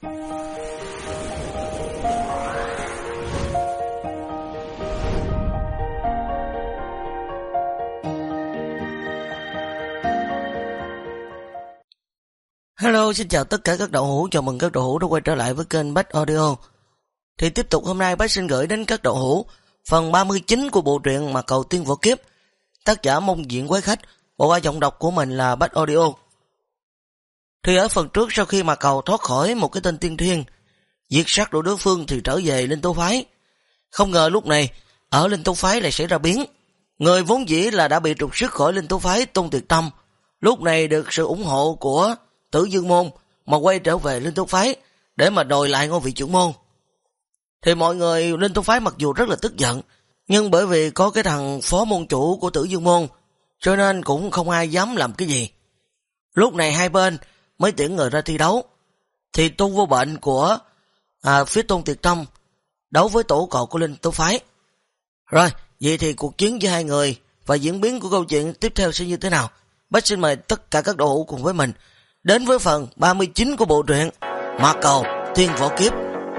Hello, xin chào tất cả các đậu hũ, chào mừng các đậu hũ đã quay trở lại với kênh Bách Audio. Thì tiếp tục hôm nay Bách xin gửi đến các đậu hũ phần 39 của bộ truyện Mà Cầu Tiên Võ Kiếp, tác giả Mông Diện Quái Khách, bộ qua giọng đọc của mình là Bách Audio. Thì ở phần trước, sau khi Mà Cầu thoát khỏi một cái tên tiên thiên, diệt sát đội đối phương thì trở về Linh Tố Phái. Không ngờ lúc này ở Linh Tố Phái lại xảy ra biến. Người vốn dĩ là đã bị trục xuất khỏi Linh Tố Phái, Tôn Tuyệt Tâm, lúc này được sự ủng hộ của Tử Dương Môn mà quay trở về Linh Tố Phái để mà đòi lại ngôi vị trưởng môn. Thì mọi người Linh Tố Phái mặc dù rất là tức giận, nhưng bởi vì có cái thằng phó môn chủ của Tử Dương Môn, cho nên cũng không ai dám làm cái gì. Lúc này hai bên mới tuyển người ra thi đấu. Thì Tôn Vô Bệnh của phía Tôn Tuyệt Tâm đấu với tổ cò của Linh Tố Phái. Rồi, vậy thì cuộc chiến giữa hai người và diễn biến của câu chuyện tiếp theo sẽ như thế nào? Bách xin mời tất cả các đội hữu cùng với mình đến với phần 39 của bộ truyện Mà Cầu Tiên Võ Kiếp.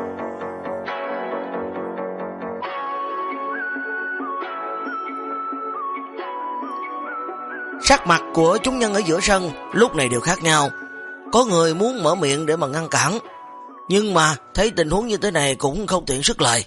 Sắc mặt của chúng nhân ở giữa sân lúc này đều khác nhau. Có người muốn mở miệng để mà ngăn cản, nhưng mà thấy tình huống như thế này cũng không tiện sức lời.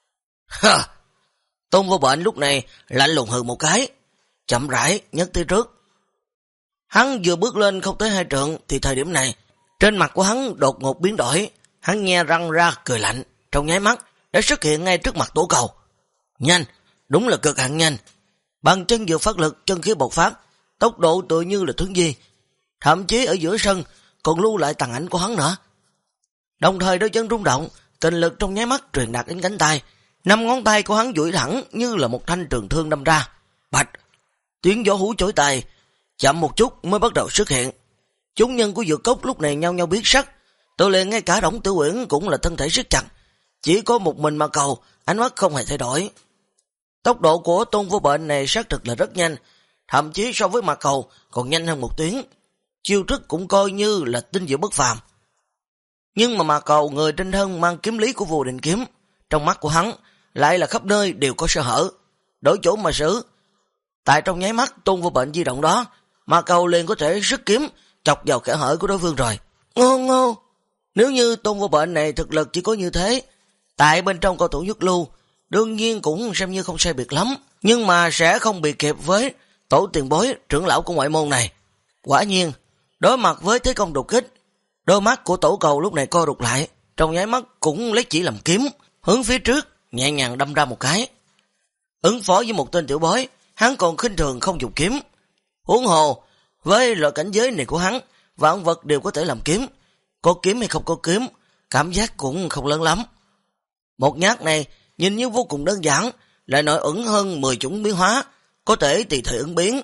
Tôn Vô Bệnh lúc này lạnh lùng hừ một cái, chậm rãi nhấc tới trước. Hắn vừa bước lên không tới 2 trượng thì thời điểm này trên mặt của hắn đột ngột biến đổi. Hắn nhe răng ra cười lạnh, trong nháy mắt đã xuất hiện ngay trước mặt tổ cầu. Nhanh, đúng là cực hạn nhanh. Bàn chân vừa phát lực, chân khí bộc phát, tốc độ tự như là thuấn di, thậm chí ở giữa sân còn lưu lại tàn ảnh của hắn nữa. Đồng thời đôi chân rung động, kình lực trong nháy mắt truyền đạt đến cánh tay. 5 ngón tay của hắn duỗi thẳng như là một thanh trường thương đâm ra. Bạch, tiếng gió hú chối tai, chậm một chút mới bắt đầu xuất hiện. Chúng nhân của Dược Cốc lúc này nhau nhau biến sắc, tự liền ngay cả Đổng Tử Uyển cũng là thân thể siết chặt, chỉ có một mình Mà Cầu ánh mắt không hề thay đổi. Tốc độ của Tôn Vô Bệnh này xác thực là rất nhanh, thậm chí so với Mà Cầu còn nhanh hơn một tuyến. Chiêu thức cũng coi như là tinh diệu bất phàm. Nhưng mà Mà Cầu người trên thân mang kiếm lý của Vô Định Kiếm, trong mắt của hắn lại là khắp nơi đều có sơ hở, đổi chỗ mà xử. Tại trong nháy mắt Tôn Vô Bệnh di động đó, Mà Cầu liền có thể rút kiếm chọc vào kẽ hở của đối phương rồi. Ngô, nếu như Tôn Vô Bệnh này thực lực chỉ có như thế, tại bên trong cầu thủ nhất lưu đương nhiên cũng xem như không sai biệt lắm, nhưng mà sẽ không bị kịp với tổ tiền bối trưởng lão của ngoại môn này. Quả nhiên, đối mặt với thế công đột kích, đôi mắt của tổ cầu lúc này co rụt lại, trong nháy mắt cũng lấy chỉ làm kiếm, hướng phía trước nhẹ nhàng đâm ra một cái. Ứng phó với một tên tiểu bối, hắn còn khinh thường không dùng kiếm. Huống hồ, với loại cảnh giới này của hắn, vạn vật đều có thể làm kiếm. Có kiếm hay không có kiếm, cảm giác cũng không lớn lắm. Một nhát này nhìn như vô cùng đơn giản, lại nội ẩn hơn 10 chủng biến hóa, có thể tùy thời ứng biến.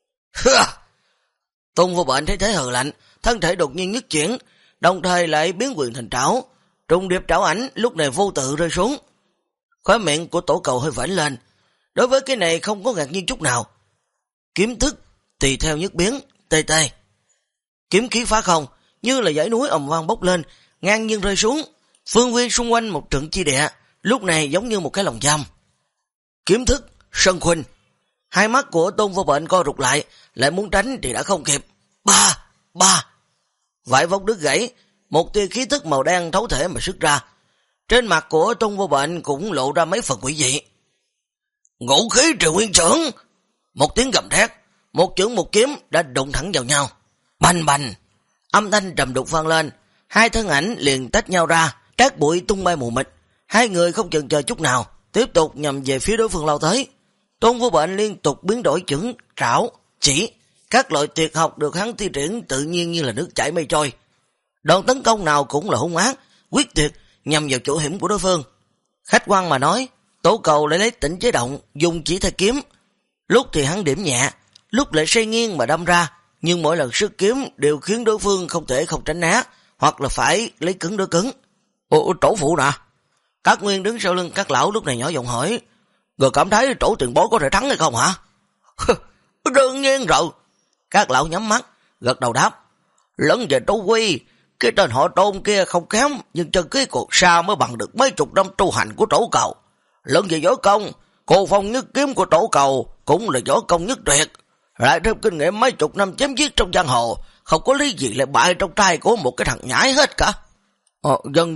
Tôn Vô Bệnh thấy thế hừ lạnh, thân thể đột nhiên nhất chuyển, đồng thời lại biến quyền thành trảo. Trùng điệp trảo ảnh lúc này vô tự rơi xuống. Khóe miệng của tổ cầu hơi vểnh lên. Đối với cái này không có ngạc nhiên chút nào. Kiếm thức tùy theo nhất biến, tê. Kiếm khí phá không, như là dãy núi ầm vang bốc lên, ngang nhiên rơi xuống. Phương viên xung quanh một trận chi địa, lúc này giống như một cái lồng giam. Kiếm thức Sân Khuynh. Hai mắt của Tôn Vô Bệnh co rụt lại, lại muốn tránh thì đã không kịp. Ba. Vải vóc đứt gãy, một tia khí thức màu đen thấu thể mà xuất ra. Trên mặt của Tôn Vô Bệnh cũng lộ ra mấy phần quỷ dị. Ngũ khí Triều Nguyên Trưởng. Một tiếng gầm thét, một chưởng một kiếm đã đụng thẳng vào nhau. Bành. Âm thanh trầm đục vang lên, hai thân ảnh liền tách nhau ra, cát bụi tung bay mù mịt. Hai người không chần chờ chút nào, tiếp tục nhằm về phía đối phương lao tới. Tôn Vô Bệnh liên tục biến đổi chưởng, trảo, chỉ, các loại tuyệt học được hắn thi triển tự nhiên như là nước chảy mây trôi. Đòn tấn công nào cũng là hung ác, quyết tuyệt, nhằm vào chỗ hiểm của đối phương. Khách quan mà nói, tổ cầu lại lấy tỉnh chế động, dùng chỉ thay kiếm. Lúc thì hắn điểm nhẹ, lúc lại xoay nghiêng mà đâm ra, nhưng mỗi lần xuất kiếm đều khiến đối phương không thể không tránh né, hoặc là phải lấy cứng đối cứng. Trổ phụ nè. Các Nguyên đứng sau lưng các lão lúc này nhỏ giọng hỏi, người cảm thấy trổ tiền bối có thể thắng hay không hả? Đương nhiên rồi. Các lão nhắm mắt, gật đầu đáp, lẫn về trổ quy, Cái tên họ Tôn kia không kém, nhưng chân khí còn xa mới bằng được mấy chục năm tu hành của Tổ Cầu. Luận về võ công, Cô Phong nhất kiếm của Tổ Cầu cũng là võ công nhất tuyệt, lại thêm kinh nghiệm mấy chục năm chém giết trong giang hồ, không có lý gì lại bại trong tay của một cái thằng nhãi hết cả. Dân.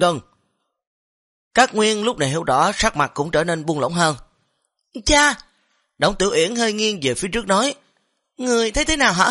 Các Nguyên lúc này hiểu rõ, sắc mặt cũng trở nên buông lỏng hơn. Cha! Đổng Tiểu Uyển hơi nghiêng về phía trước nói, người thấy thế nào hả?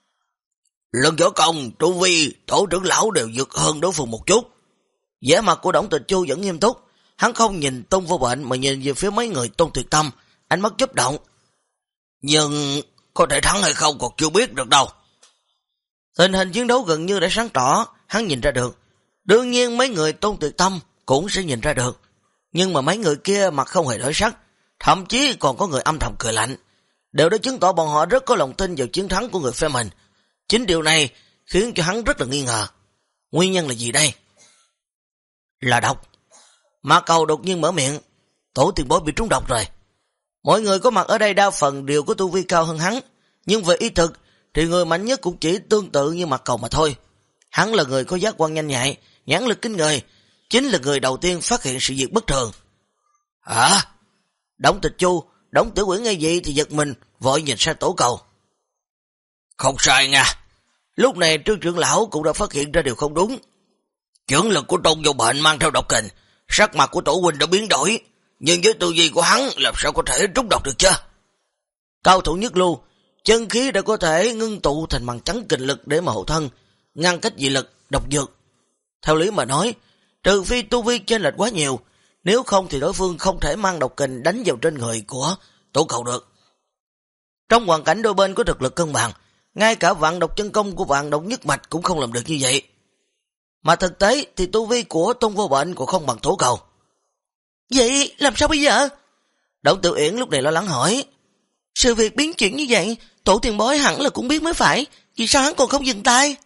Lần võ công, tu vi, Tổ trưởng lão đều vượt hơn đối phương một chút. Vẻ mặt của Đổng Tịch Chu vẫn nghiêm túc, hắn không nhìn Tôn Vô Bệnh mà nhìn về phía mấy người Tôn Tuyệt Tâm, ánh mắt chớp động. Nhưng có thể thắng hay không còn chưa biết được đâu. Tình hình chiến đấu gần như đã sáng tỏ, hắn nhìn ra được. Đương nhiên mấy người Tôn Tuyệt Tâm cũng sẽ nhìn ra được. Nhưng mà mấy người kia mặt không hề đổi sắc, thậm chí còn có người âm thầm cười lạnh. Điều đó chứng tỏ bọn họ rất có lòng tin vào chiến thắng của người phe mình. Chính điều này khiến cho hắn rất là nghi ngờ. Nguyên nhân là gì đây? Là độc. Mã Cầu đột nhiên mở miệng, Tổ tiền bối bị trúng độc rồi. Mọi người có mặt ở đây đa phần đều có tu vi cao hơn hắn, nhưng về y thực thì người mạnh nhất cũng chỉ tương tự như Mã Cầu mà thôi. Hắn là người có giác quan nhanh nhạy, nhãn lực kinh người, chính là người đầu tiên phát hiện sự việc bất thường. Hả? Đổng Tịch Chu, Đổng Tiểu Uyển nghe vậy thì giật mình, vội nhìn sang Tổ Cầu. Không sai nha. Lúc này Trương trưởng lão cũng đã phát hiện ra điều không đúng. Chưởng lực của Tôn Vô Bệnh mang theo độc kình, sắc mặt của Tổ huynh đã biến đổi, nhưng với tư duy của hắn làm sao có thể trúng độc được chứ? Cao thủ nhất lưu, chân khí đã có thể ngưng tụ thành bằng chắn kình lực để mà hộ thân, ngăn cách dị lực, độc dược. Theo lý mà nói, trừ phi tu vi chênh lệch quá nhiều, nếu không thì đối phương không thể mang độc kình đánh vào trên người của Tổ Cầu được. Trong hoàn cảnh đôi bên có thực lực cân bằng, ngay cả vạn độc chân công của vạn độc nhất mạch cũng không làm được như vậy. Mà thực tế thì tu vi của Tôn Vô Bệnh cũng không bằng Tổ Cầu. Vậy làm sao bây giờ? Đổng Tiểu Uyển lúc này lo lắng hỏi. Sự việc biến chuyển như vậy, Tổ tiền bối hẳn là cũng biết mới phải, vì sao hắn còn không dừng tay?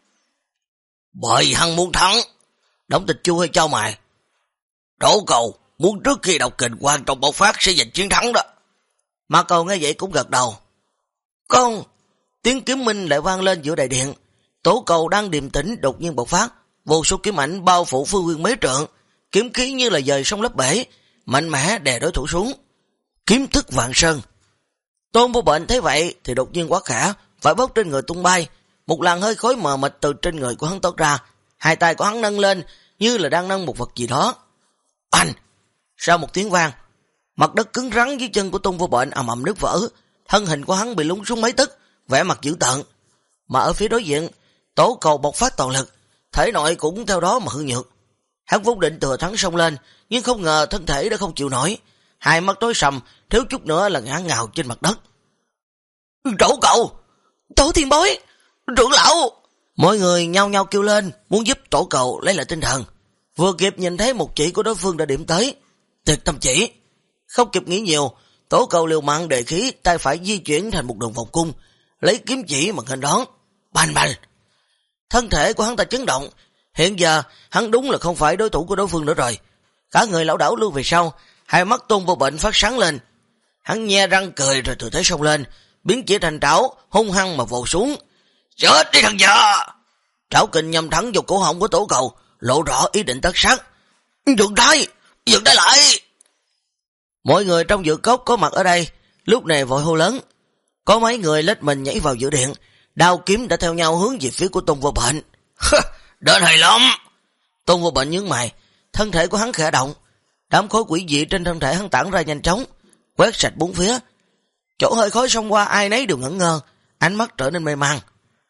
Bởi hắn muốn thắng. Đổng Tịch Chu hơi chau mày. Tổ Cầu muốn trước khi độc kình quan trọng bộc phát sẽ giành chiến thắng đó. Mã Cầu nghe vậy cũng gật đầu. Con! Tiếng kiếm minh lại vang lên giữa đại điện. Tổ Cầu đang điềm tĩnh đột nhiên bộc phát, vô số kiếm ảnh bao phủ phương viên mấy trượng, kiếm khí như là dời sông lấp bể, mạnh mẽ đè đối thủ xuống. Kiếm thức vạn sơn. Tôn Vô Bệnh thấy vậy thì đột nhiên quá khả, phải bốc trên người tung bay, một làn hơi khói mờ mịt từ trên người của hắn toát ra, hai tay của hắn nâng lên như là đang nâng một vật gì đó. Anh! Sau một tiếng vang, mặt đất cứng rắn dưới chân của Tôn Vô Bệnh ầm ầm nứt vỡ, thân hình của hắn bị lún xuống mấy tấc, vẻ mặt dữ tợn. Mà ở phía đối diện, Tổ Cầu bộc phát toàn lực, thể nội cũng theo đó mà hư nhược. Hắn vốn định thừa thắng xông lên, nhưng không ngờ thân thể đã không chịu nổi, hai mắt tối sầm, thiếu chút nữa là ngã ngào trên mặt đất. Tổ Cầu! Tổ tiền bối! Trưởng lão! Mọi người nhao nhao kêu lên, muốn giúp Tổ Cầu lấy lại tinh thần. Vừa kịp nhìn thấy một chỉ của đối phương đã điểm tới, Tuyệt Tâm chỉ. Không kịp nghĩ nhiều, Tổ Cầu liều mạng đề khí, tay phải di chuyển thành một đường vòng cung, lấy kiếm chỉ mà nghênh đón. Bành bành! Thân thể của hắn ta chấn động, hiện giờ hắn đúng là không phải đối thủ của đối phương nữa rồi. Cả người lão đảo lưu về sau, hai mắt Tôn Vô Bệnh phát sáng lên. Hắn nhe răng cười rồi từ thế xông lên, biến chỉ thành trảo, hung hăng mà vồ xuống. Chết đi thằng vợ! Trảo kình nhằm thẳng vào cổ họng của Tổ Cầu, lộ rõ ý định tất sát. Dừng tay lại! Mọi người trong dự cốc có mặt ở đây, lúc này vội hô lớn. Có mấy người lết mình nhảy vào giữa điện, đao kiếm đã theo nhau hướng về phía của Tôn Vô Bệnh. Đến hay lắm! Tôn Vô Bệnh nhướng mày, thân thể của hắn khẽ động, đám khối quỷ dị trên thân thể hắn tản ra nhanh chóng, quét sạch bốn phía. Chỗ hơi khói xông qua ai nấy đều ngẩn ngơ, ánh mắt trở nên mê man.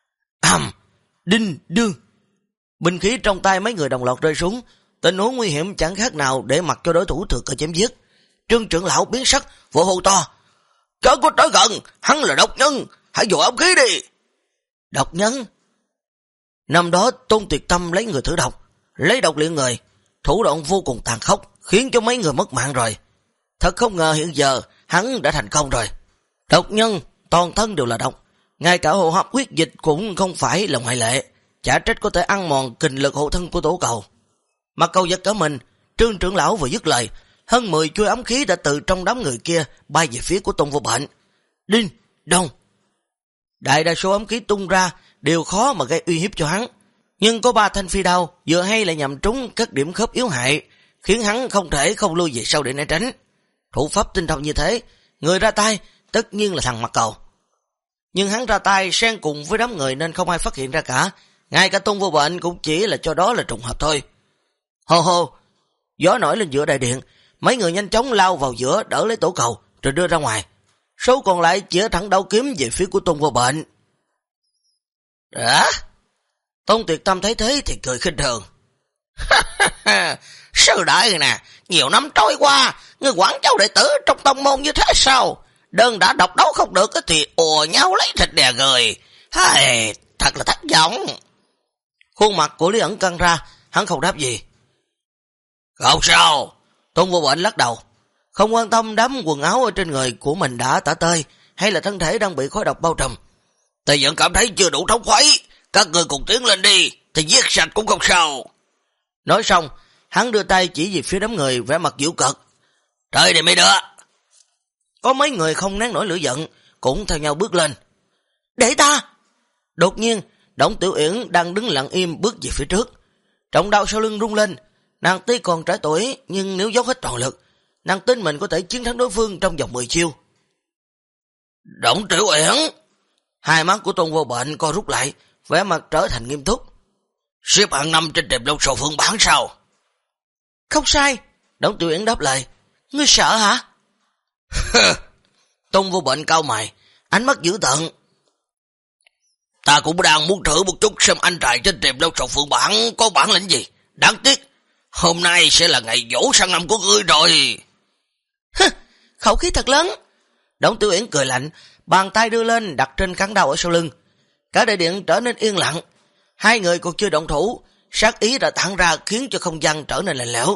Đinh đương! Binh khí trong tay mấy người đồng loạt rơi xuống, tình huống nguy hiểm chẳng khác nào để mặc cho đối thủ thừa cơ chém giết. Trương trưởng lão biến sắc, vội hô to. Chớ có tới gần, hắn là độc nhân, hãy dùng ám khí đi. Độc nhân? Năm đó Tôn Tuyệt Tâm lấy người thử độc, lấy độc luyện người, thủ đoạn vô cùng tàn khốc, khiến cho mấy người mất mạng rồi. Thật không ngờ hiện giờ hắn đã thành công rồi. Độc nhân, toàn thân đều là độc, ngay cả hô hấp huyết dịch cũng không phải là ngoại lệ, chả trách có thể ăn mòn kình lực hộ thân của Tổ Cầu. Mặt Cầu giật cả mình, Trương trưởng lão vừa dứt lời, hơn 10 chuôi ám khí đã từ trong đám người kia bay về phía của Tôn Vô Bệnh. Đinh, đông! Đại đa số ám khí tung ra đều khó mà gây uy hiếp cho hắn. Nhưng có 3 thanh phi đao vừa hay lại nhằm trúng các điểm khớp yếu hại, khiến hắn không thể không lui về sau để né tránh. Thủ pháp tinh thông như thế, người ra tay tất nhiên là thằng Mặc Cầu. Nhưng hắn ra tay xen cùng với đám người nên không ai phát hiện ra cả, ngay cả Tôn Vô Bệnh cũng chỉ là cho đó là trùng hợp thôi. Hô hô, gió nổi lên giữa đại điện, mấy người nhanh chóng lao vào giữa đỡ lấy Tổ Cầu rồi đưa ra ngoài. Số còn lại chĩa thẳng đao kiếm về phía của Tôn Vô Bệnh. Đã? Tôn Tuyệt Tâm thấy thế thì cười khinh thường. Sư đại rồi nè, nhiều năm trôi qua, người quản cháu đệ tử trong tông môn như thế sao? Đơn đã độc đấu không được thì ùa nhau lấy thịt đè người. Hay, thật là thất vọng. Khuôn mặt của Lý Ẩn căng ra, hắn không đáp gì. Không sao. Tôn Vô Bệnh lắc đầu, không quan tâm đám quần áo ở trên người của mình đã tả tơi hay là thân thể đang bị khói độc bao trùm. Tôi vẫn cảm thấy chưa đủ thống khoái, các người cùng tiến lên đi, thì giết sạch cũng không sao. Nói xong, hắn đưa tay chỉ về phía đám người vẻ mặt giễu cợt. Trời này mấy đứa. Có mấy người không nén nổi lửa giận, cũng theo nhau bước lên. Để ta. Đột nhiên, Đổng Tiểu Uyển đang đứng lặng im bước về phía trước. Trọng đao sau lưng rung lên, nàng tuy còn trẻ tuổi nhưng nếu dốc hết toàn lực, nàng tin mình có thể chiến thắng đối phương trong vòng 10 chiêu. Đổng Tiểu Uyển. Hai mắt của Tôn Vô Bệnh co rút lại, vẻ mặt trở thành nghiêm túc. Xếp hạng 5 trên Tiềm Long Sầu Phương bảng sao? Không sai. Đổng Tiểu Uyển đáp lời. Ngươi sợ hả? Tôn Vô Bệnh cau mày, ánh mắt dữ tợn. Ta cũng đang muốn thử một chút xem anh trai trên Tiềm Long Sầu Phương bảng có bản lĩnh gì. Đáng tiếc, hôm nay sẽ là ngày dỗ sang năm của ngươi rồi. Khẩu khí thật lớn. Đổng Tiểu Uyển cười lạnh, bàn tay đưa lên đặt trên cán đao ở sau lưng. Cả đại điện trở nên yên lặng. Hai người còn chưa động thủ, sát ý đã tản ra khiến cho không gian trở nên lạnh lẽo.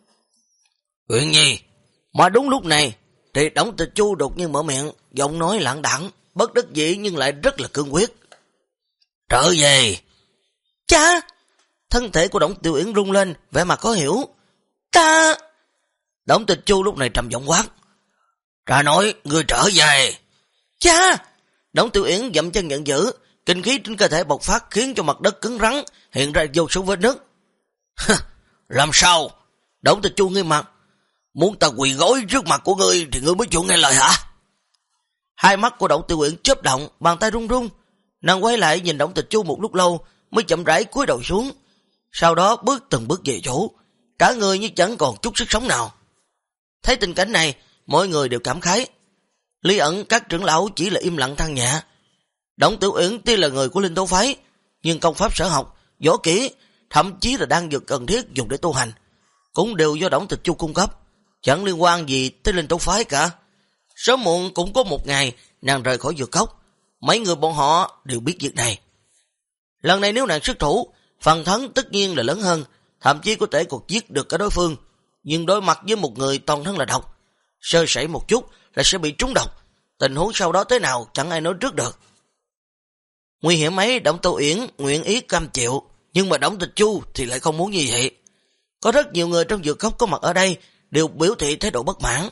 Uyển Nhi. Mà đúng lúc này thì Đổng Tịch Chu đột nhiên mở miệng, giọng nói lẳng đẳng, bất đắc dĩ nhưng lại rất là cương quyết. Trở về. Cha. Thân thể của Đổng Tiểu Uyển rung lên, vẻ mặt khó hiểu. Ta. Đổng Tịch Chu lúc này trầm giọng quát. Ra nói, ngươi trở về. Cha. Đổng Tiểu Uyển dậm chân giận dữ, kinh khí trên cơ thể bộc phát khiến cho mặt đất cứng rắn, hiện ra vô số vết nứt. Làm sao? Đổng Tịch Chu nghiêm mặt. Muốn ta quỳ gối trước mặt của ngươi thì ngươi mới chịu nghe lời hả? Hai mắt của Đổng Tiểu Uyển chớp động, bàn tay run run. Nàng quay lại nhìn Đổng Tịch Chu một lúc lâu mới chậm rãi cúi đầu xuống, sau đó bước từng bước về chỗ, cả người như chẳng còn chút sức sống nào. Thấy tình cảnh này, mọi người đều cảm khái. Lý Ẩn các trưởng lão chỉ là im lặng than nhẹ. Đổng Tiểu Uyển tuy là người của Linh Tố phái, nhưng công pháp sở học, võ kỹ, thậm chí là đan dược cần thiết dùng để tu hành, cũng đều do Đổng Tịch Chu cung cấp, chẳng liên quan gì tới Linh Tố phái cả. Sớm muộn cũng có một ngày nàng rời khỏi dược cốc, mấy người bọn họ đều biết việc này. Lần này nếu nàng xuất thủ, phần thắng tất nhiên là lớn hơn, thậm chí có thể còn giết được cả đối phương, nhưng đối mặt với một người toàn thân là độc, sơ sẩy một chút là sẽ bị trúng độc, tình huống sau đó thế nào chẳng ai nói trước được. Nguy hiểm ấy Đổng Tiểu Uyển nguyện ý cam chịu, nhưng mà Đổng Tịch Chu thì lại không muốn như vậy. Có rất nhiều người trong dược cốc có mặt ở đây đều biểu thị thái độ bất mãn.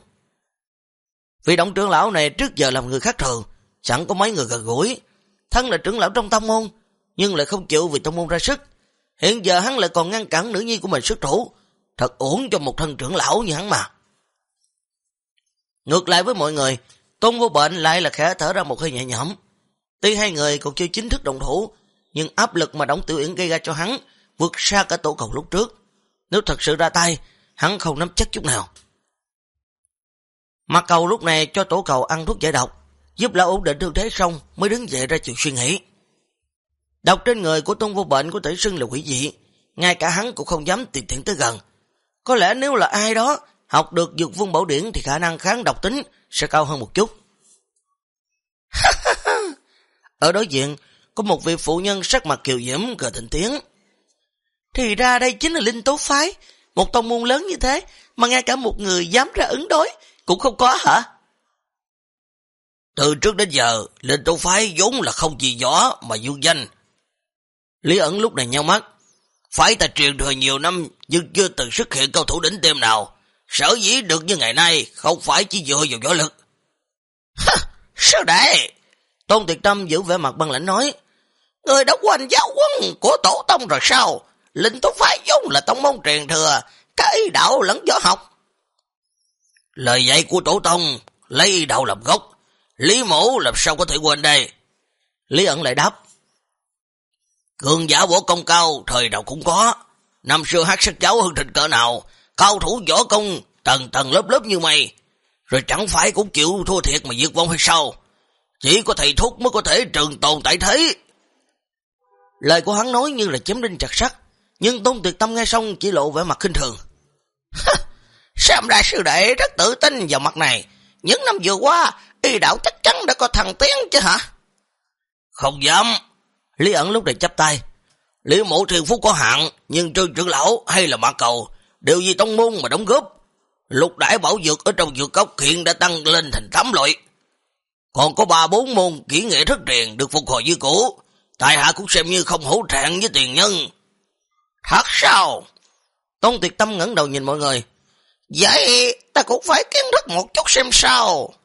Vì Đổng trưởng lão này trước giờ làm người khác thường, chẳng có mấy người gần gũi, thân là trưởng lão trong tông môn nhưng lại không chịu vì tông môn ra sức. Hiện giờ hắn lại còn ngăn cản nữ nhi của mình xuất thủ, thật uổng cho một thân trưởng lão như hắn mà. Ngược lại với mọi người, Tôn Vô Bệnh lại là khẽ thở ra một hơi nhẹ nhõm. Tuy hai người còn chưa chính thức động thủ, nhưng áp lực mà Đổng Tiểu Uyển gây ra cho hắn vượt xa cả Tổ Cầu lúc trước. Nếu thật sự ra tay, hắn không nắm chắc chút nào. Mặc Cầu lúc này cho Tổ Cầu ăn thuốc giải độc, giúp lão ổn định thương thế xong mới đứng dậy ra chịu suy nghĩ. Độc trên người của Tôn Vô Bệnh có thể xưng là quỷ dị, ngay cả hắn cũng không dám tùy tiện tới gần. Có lẽ nếu là ai đó học được Dược Vương Bảo Điển thì khả năng kháng độc tính sẽ cao hơn một chút. Ở đối diện có một vị phụ nhân sắc mặt kiều diễm cười thành tiếng. Thì ra đây chính là Linh Tố phái, một tông môn lớn như thế mà ngay cả một người dám ra ứng đối cũng không có hả? Từ trước đến giờ Linh Tố phái vốn là không gì võ mà dương danh. Lý Ẩn lúc này nheo mắt. Phái ta truyền thừa nhiều năm nhưng chưa từng xuất hiện cao thủ đỉnh tiêm nào, sở dĩ được như ngày nay không phải chỉ dựa vào võ lực. Sao đấy? Tôn Tuyệt Tâm giữ vẻ mặt băng lãnh nói. Người đã quên giáo huấn của tổ tông rồi sao? Linh Tú phái vốn là tông môn truyền thừa, cả y đạo lẫn võ học. Lời dạy của tổ tông lấy y đạo làm gốc, Lý Mộ làm sao có thể quên đây? Lý Ẩn lại đáp. Cường giả võ công cao thời nào cũng có. Năm xưa Hắc Sát Giáo hưng thịnh cỡ nào, cao thủ võ công tầng tầng lớp lớp như mây, rồi chẳng phải cũng chịu thua thiệt mà diệt vong hay sao? Chỉ có thầy thuốc mới có thể trường tồn tại thế. Lời của hắn nói như là chém đinh chặt sắt, nhưng Tôn Tuyệt Tâm nghe xong chỉ lộ vẻ mặt khinh thường. Sam đại sư đệ rất tự tin vào mặt này, những năm vừa qua y đạo chắc chắn đã có thăng tiến chứ hả? Không dám. Lý Ẩn lúc này chắp tay. Lý Mộ thiên phú có hạn, nhưng Trương trưởng lão hay là Mã Cầu đều vì tông môn mà đóng góp. Lục đãi bảo dược ở trong dược cốc hiện đã tăng lên thành 8 loại. Còn có 3-4 môn kỹ nghệ thất truyền được phục hồi như cũ. Tại hạ cũng xem như không hổ thẹn với tiền nhân. Thật sao? Tôn Tuyệt Tâm ngẩng đầu nhìn mọi người. Vậy ta cũng phải kiến thức một chút xem sao.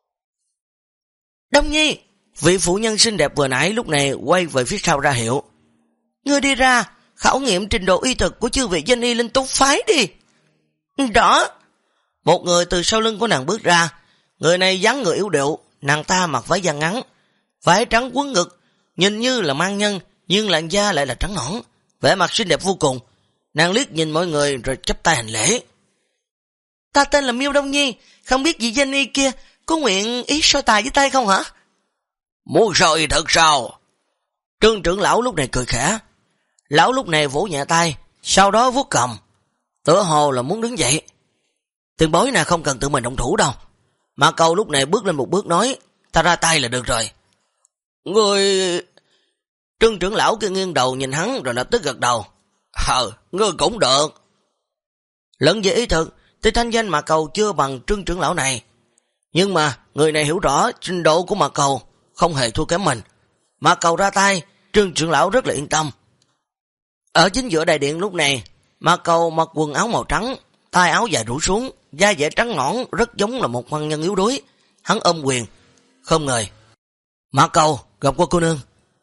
Đông Nhi, vị phụ nhân xinh đẹp vừa nãy lúc này quay về phía sau ra hiệu. Ngươi đi ra, khảo nghiệm trình độ y thực của chư vị danh y Linh Tú phái đi. Đó. Một người từ sau lưng của nàng bước ra. Người này dáng người yếu điệu, nàng ta mặc váy da ngắn, váy trắng quấn ngực, nhìn như là mang nhân, nhưng làn da lại là trắng nõn, vẻ mặt xinh đẹp vô cùng. Nàng liếc nhìn mọi người rồi chắp tay hành lễ. Ta tên là Miêu Đông Nhi, không biết vị danh y kia có nguyện ý so tài với tay không hả? Muốn so y thật sao? Trương trưởng lão lúc này cười khẽ. Lão lúc này vỗ nhẹ tay, sau đó vuốt cầm, tựa hồ là muốn đứng dậy. Tiền bối nè, không cần tự mình động thủ đâu. Mã Cầu lúc này bước lên một bước nói, ta ra tay là được rồi. Ngươi... Trương trưởng lão kia nghiêng đầu nhìn hắn rồi lập tức gật đầu. Ngươi cũng được. Lẫn về ý thực thì thanh danh Mã Cầu chưa bằng Trương trưởng lão này. Nhưng mà người này hiểu rõ trình độ của Mã Cầu không hề thua kém mình. Mã Cầu ra tay, Trương trưởng lão rất là yên tâm. Ở chính giữa đại điện lúc này, Mã Cầu mặc quần áo màu trắng, tay áo dài rủ xuống, da dẻ trắng nõn rất giống là một văn nhân yếu đuối. Hắn ôm quyền, không ngờ. Mã Cầu, gặp qua cô nương.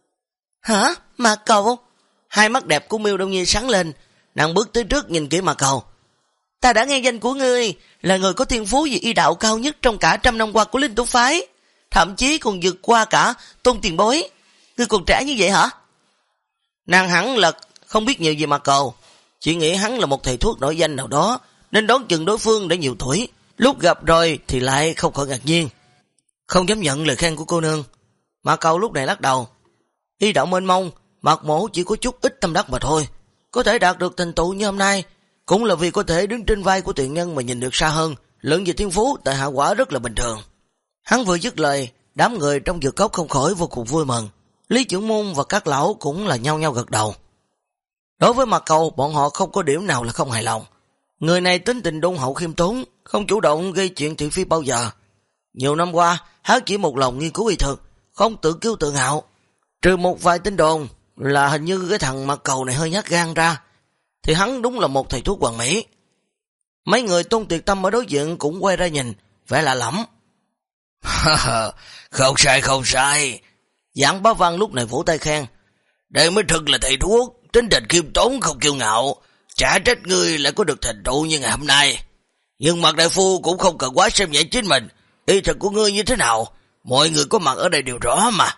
Hả? Mã Cầu? Hai mắt đẹp của Miêu Đông Nhi sáng lên, nàng bước tới trước nhìn kỹ Mã Cầu. Ta đã nghe danh của ngươi, là người có thiên phú về y đạo cao nhất trong cả 100 năm qua của Linh Tú phái, thậm chí còn vượt qua cả Tôn tiền bối. Ngươi còn trẻ như vậy hả? Nàng hẳn là không biết nhiều về Mã Cầu, chỉ nghĩ hắn là một thầy thuốc nổi danh nào đó, nên đoán chừng đối phương đã nhiều tuổi. Lúc gặp rồi thì lại không khỏi ngạc nhiên. Không dám nhận lời khen của cô nương. Mã Cầu lúc này lắc đầu. Y đạo mênh mông, Mạc Mỗ chỉ có chút ít tâm đắc mà thôi. Có thể đạt được thành tựu như hôm nay, cũng là vì có thể đứng trên vai của tiền nhân mà nhìn được xa hơn. Lượng về thiên phú tại hạ quả rất là bình thường. Hắn vừa dứt lời, đám người trong dược cốc không khỏi vô cùng vui mừng. Lý trưởng môn và các lão cũng là nhau nhau gật đầu. Đối với Mạc Cầu, bọn họ không có điểm nào là không hài lòng. Người này tính tình đôn hậu khiêm tốn, không chủ động gây chuyện thị phi bao giờ. Nhiều năm qua, hắn chỉ một lòng nghiên cứu y thực, không tự kiêu tự ngạo. Trừ một vài tin đồn là hình như cái thằng Mạc Cầu này hơi nhát gan ra, thì hắn đúng là một thầy thuốc hoàn mỹ. Mấy người Tôn Tuyệt Tâm ở đối diện cũng quay ra nhìn, vẻ lạ lẫm. Không sai, không sai. Giảng Bá Văn lúc này vỗ tay khen. Đây mới thực là thầy thuốc, tính tình khiêm tốn không kiêu ngạo, chả trách ngươi lại có được thành tựu như ngày hôm nay. Nhưng Mạc đại phu cũng không cần quá xem nhẹ chính mình, y thực của ngươi như thế nào, mọi người có mặt ở đây đều rõ mà.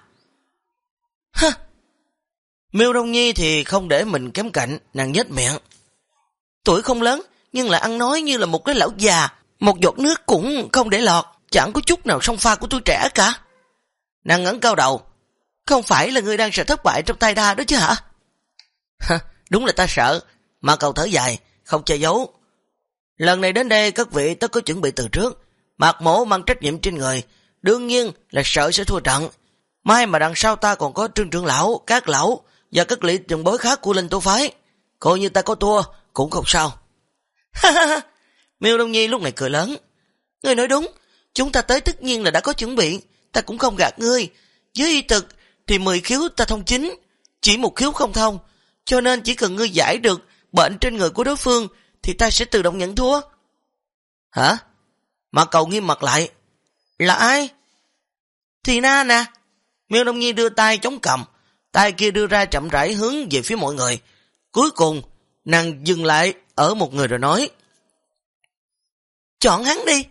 Miêu Đông Nhi thì không để mình kém cạnh, nàng nhếch miệng. Tuổi không lớn, nhưng lại ăn nói như là một cái lão già, một giọt nước cũng không để lọt, chẳng có chút nào song pha của tuổi trẻ cả. Nàng ngẩng cao đầu. Không phải là ngươi đang sợ thất bại trong tay đa đó chứ hả? Đúng là ta sợ. Mà Cầu thở dài, không che giấu. Lần này đến đây các vị tất có chuẩn bị từ trước. Mạc Mỗ mang trách nhiệm trên người, đương nhiên là sợ sẽ thua trận. Mai mà đằng sau ta còn có Trương trưởng lão, các lão và các lý trường bối khác của Linh Tú phái. Coi như ta có thua cũng không sao. Miêu Đông Nhi lúc này cười lớn. Ngươi nói đúng, chúng ta tới tất nhiên là đã có chuẩn bị, ta cũng không gạt ngươi. Với y thực thì 10 khiếu ta thông chính, chỉ một khiếu không thông, cho nên chỉ cần ngươi giải được bệnh trên người của đối phương thì ta sẽ tự động nhận thua. Hả? Mạc Cầu nghiêm mặt lại. Là ai? Thì Na nè. Miêu Đông Nhi đưa tay chống cầm, tay kia đưa ra chậm rãi hướng về phía mọi người. Cuối cùng, nàng dừng lại ở một người rồi nói: "Chọn hắn đi."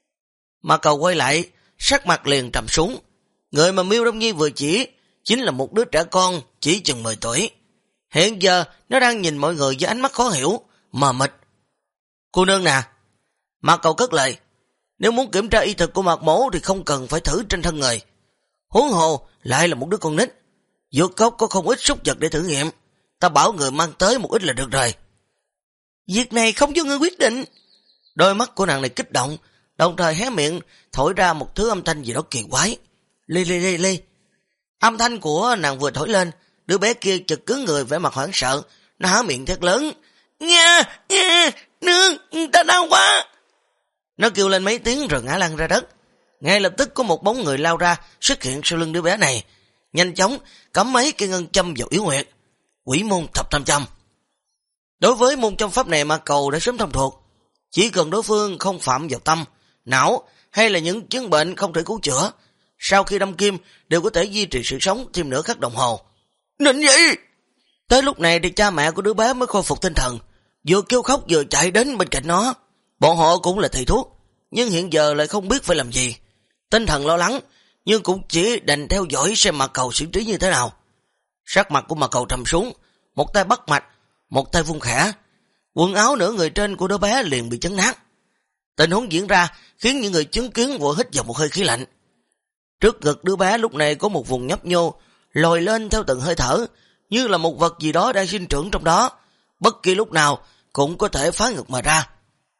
Mà Cầu quay lại, sắc mặt liền trầm xuống. Người mà Miêu Đông Nhi vừa chỉ chính là một đứa trẻ con chỉ chừng 10 tuổi. Hiện giờ nó đang nhìn mọi người với ánh mắt khó hiểu, mờ mịt. "Cô nương nè." Mà Cầu cất lời: "Nếu muốn kiểm tra y thực của Mạc Mỗ thì không cần phải thử trên thân người. Huống hồ lại là một đứa con nít. Dược cốc có không ít súc vật để thử nghiệm. Ta bảo người mang tới một ít là được rồi." "Việc này không do ngươi quyết định." Đôi mắt của nàng này kích động, đồng thời hé miệng thổi ra một thứ âm thanh gì đó kỳ quái. Li li li li. Âm thanh của nàng vừa thổi lên, đứa bé kia chợt cứng người vẻ mặt hoảng sợ, nó há miệng thét lớn: "Nha, nha, nương, ta đau quá." Nó kêu lên mấy tiếng rồi ngã lăn ra đất. Ngay lập tức có một bóng người lao ra xuất hiện sau lưng đứa bé này, nhanh chóng cắm mấy cây ngân châm vào yếu huyệt. Quỷ môn thập tam châm. Đối với môn châm pháp này mà Cầu đã sớm thông thuộc, chỉ cần đối phương không phạm vào tâm, não hay là những chứng bệnh không thể cứu chữa, sau khi đâm kim đều có thể duy trì sự sống thêm nửa khắc đồng hồ. Định vậy? Tới lúc này thì cha mẹ của đứa bé mới khôi phục tinh thần, vừa kêu khóc vừa chạy đến bên cạnh nó. Bọn họ cũng là thầy thuốc, nhưng hiện giờ lại không biết phải làm gì. Tinh thần lo lắng, nhưng cũng chỉ đành theo dõi xem Mạc Cầu xử trí như thế nào. Sắc mặt của Mạc Cầu trầm xuống, một tay bắt mạch, một tay vung khẽ. Quần áo nửa người trên của đứa bé liền bị chấn nát. Tình huống diễn ra khiến những người chứng kiến vội hít vào một hơi khí lạnh. Trước ngực đứa bé lúc này có một vùng nhấp nhô, lồi lên theo từng hơi thở, như là một vật gì đó đang sinh trưởng trong đó, bất kỳ lúc nào cũng có thể phá ngực mà ra.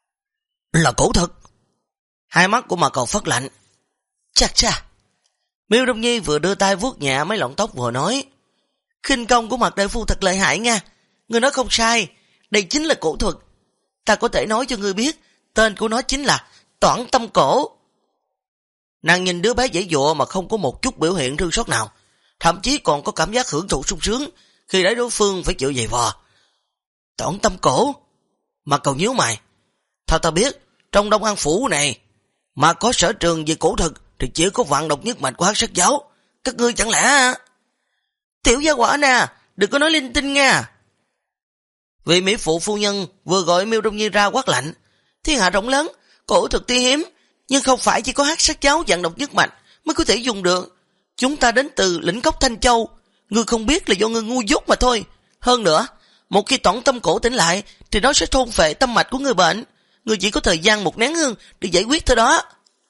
Là cổ thực. Hai mắt của Mạc Cầu phất lạnh. Chà chà. Miêu Đông Nhi vừa đưa tay vuốt nhẹ mấy lọn tóc vừa nói: "Khinh công của Mạc đại phu thật lợi hại nha. Ngươi nói không sai, đây chính là cổ thuật. Ta có thể nói cho ngươi biết, tên của nó chính là Toản Tâm Cổ." Nàng nhìn đứa bé giãy giụa mà không có một chút biểu hiện thương xót nào, thậm chí còn có cảm giác hưởng thụ sung sướng khi thấy đối phương phải chịu giày vò. Toản Tâm Cổ. Mạc Cầu nhíu mày. Theo ta biết, trong Đông An Phủ này mà có sở trường về cổ thực thì chỉ có Vạn Độc Nhất Mạch của Hắc Sát Giáo. Các ngươi chẳng lẽ... Tiểu gia quả nè, đừng có nói linh tinh nha. Vị mỹ phụ phu nhân vừa gọi Miêu Đông Nhi ra quát lạnh: "Thiên hạ rộng lớn, cổ thực tuy hiếm, nhưng không phải chỉ có Hắc Sát Giáo Vạn Độc Nhất Mạch mới có thể dùng được. Chúng ta đến từ lĩnh cốc Thanh Châu, ngươi không biết là do ngươi ngu dốt mà thôi. Hơn nữa, một khi Toản Tâm Cổ tỉnh lại thì nó sẽ thôn phệ tâm mạch của người bệnh. Ngươi chỉ có thời gian một nén hương để giải quyết thôi đó."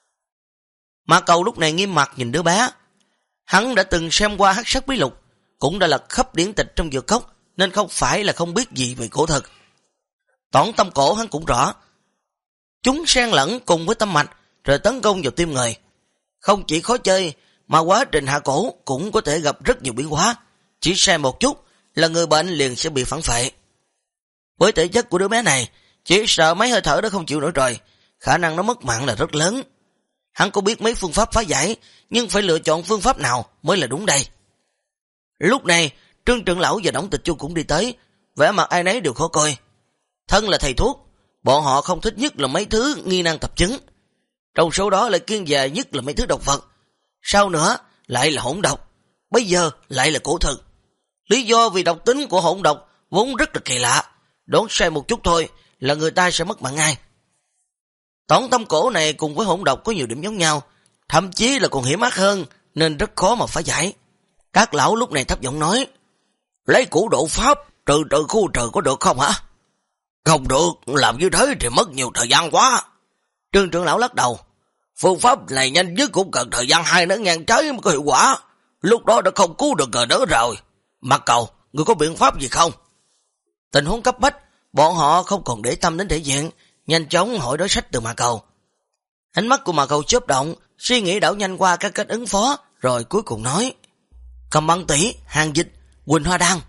Mạc Cầu lúc này nghiêm mặt nhìn đứa bé. Hắn đã từng xem qua Hắc Sát Bí Lục, cũng đã lật khắp điển tịch trong dược cốc, nên không phải là không biết gì về cổ thực. Toản Tâm Cổ hắn cũng rõ. Chúng xen lẫn cùng với tâm mạch rồi tấn công vào tim người. Không chỉ khó chơi, mà quá trình hạ cổ cũng có thể gặp rất nhiều biến hóa. Chỉ sai một chút là người bệnh liền sẽ bị phản phệ. Với thể chất của đứa bé này, chỉ sợ mấy hơi thở đã không chịu nổi rồi, khả năng nó mất mạng là rất lớn. Hắn có biết mấy phương pháp phá giải, nhưng phải lựa chọn phương pháp nào mới là đúng đây. Lúc này, Trương trưởng lão và Đổng Tịch Chu cũng đi tới, vẻ mặt ai nấy đều khó coi. Thân là thầy thuốc, bọn họ không thích nhất là mấy thứ nghi nan tập chứng. Trong số đó lại kiêng dè nhất là mấy thứ độc vật. Sau nữa lại là hỗn độc, bây giờ lại là cổ thực. Lý do vì độc tính của hỗn độc vốn rất là kỳ lạ, đoán sai một chút thôi là người ta sẽ mất mạng ngay. Toản Tâm Cổ này cùng với hỗn độc có nhiều điểm giống nhau, thậm chí là còn hiểm ác hơn, nên rất khó mà phá giải. Các lão lúc này thấp giọng nói: "Lấy củ độ pháp trừ khu trừ có được không hả?" "Không được, làm như thế thì mất nhiều thời gian quá." Trương trưởng lão lắc đầu: "Phương pháp này nhanh nhất cũng cần thời gian 2 nén nhang trái mới có hiệu quả. Lúc đó đã không cứu được người nữa rồi. Mạc Cầu, ngươi có biện pháp gì không?" Tình huống cấp bách, bọn họ không còn để tâm đến thể diện, nhanh chóng hỏi đối sách từ Mạc Cầu. Ánh mắt của Mạc Cầu chớp động, suy nghĩ đảo nhanh qua các cách ứng phó, rồi cuối cùng nói: "Cầm băng tỷ, hàng dịch, Quỳnh Hoa Đan."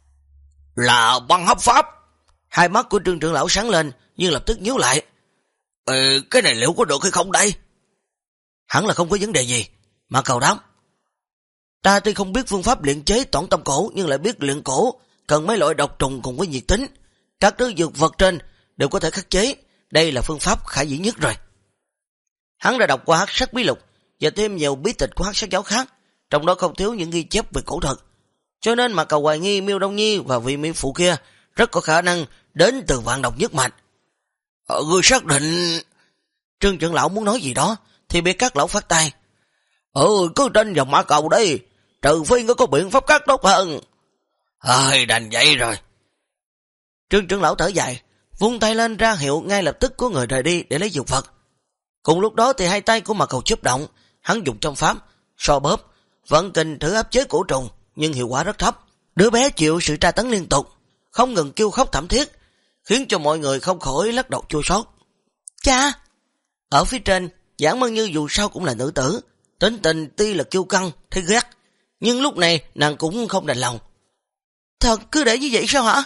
"Là băng hấp pháp?" Hai mắt của Trương trưởng lão sáng lên, nhưng lập tức nhíu lại. Cái này liệu có được hay không đây?" "Hẳn là không có vấn đề gì." Mạc Cầu đáp: "Ta tuy không biết phương pháp luyện chế Toản Tâm Cổ, nhưng lại biết luyện cổ cần mấy loại độc trùng cùng với nhiệt tính. Các thứ dược vật trên đều có thể khắc chế, đây là phương pháp khả dĩ nhất rồi." Hắn đã đọc qua Hắc Sát Bí Lục và thêm nhiều bí tịch của Hắc Sát Giáo khác, trong đó không thiếu những ghi chép về cổ thuật. cho nên mà cầu hoài nghi Miêu Đông Nhi và vị mỹ phụ kia rất có khả năng đến từ vạn độc nhất mạch. Ngươi xác định... Trương trưởng lão muốn nói gì đó thì bị các lão phát tay. Cứ trên dòng mã cầu đi, trừ phi ngươi có biện pháp khác tốt hơn. Đành vậy rồi. Trương trưởng lão thở dài, vung tay lên ra hiệu ngay lập tức có người rời đi để lấy dược vật. Cùng lúc đó thì hai tay của mã cầu chớp động, hắn dùng trong pháp so bóp, vận kình thử áp chế cổ trùng, nhưng hiệu quả rất thấp. Đứa bé chịu sự tra tấn liên tục, không ngừng kêu khóc thảm thiết, khiến cho mọi người không khỏi lắc đầu chua xót. Cha! Ở phía trên, Giảng Mân Như dù sao cũng là nữ tử, tính tình tuy là kiêu căng, thấy ghét, nhưng lúc này nàng cũng không đành lòng. Thật cứ để như vậy sao hả?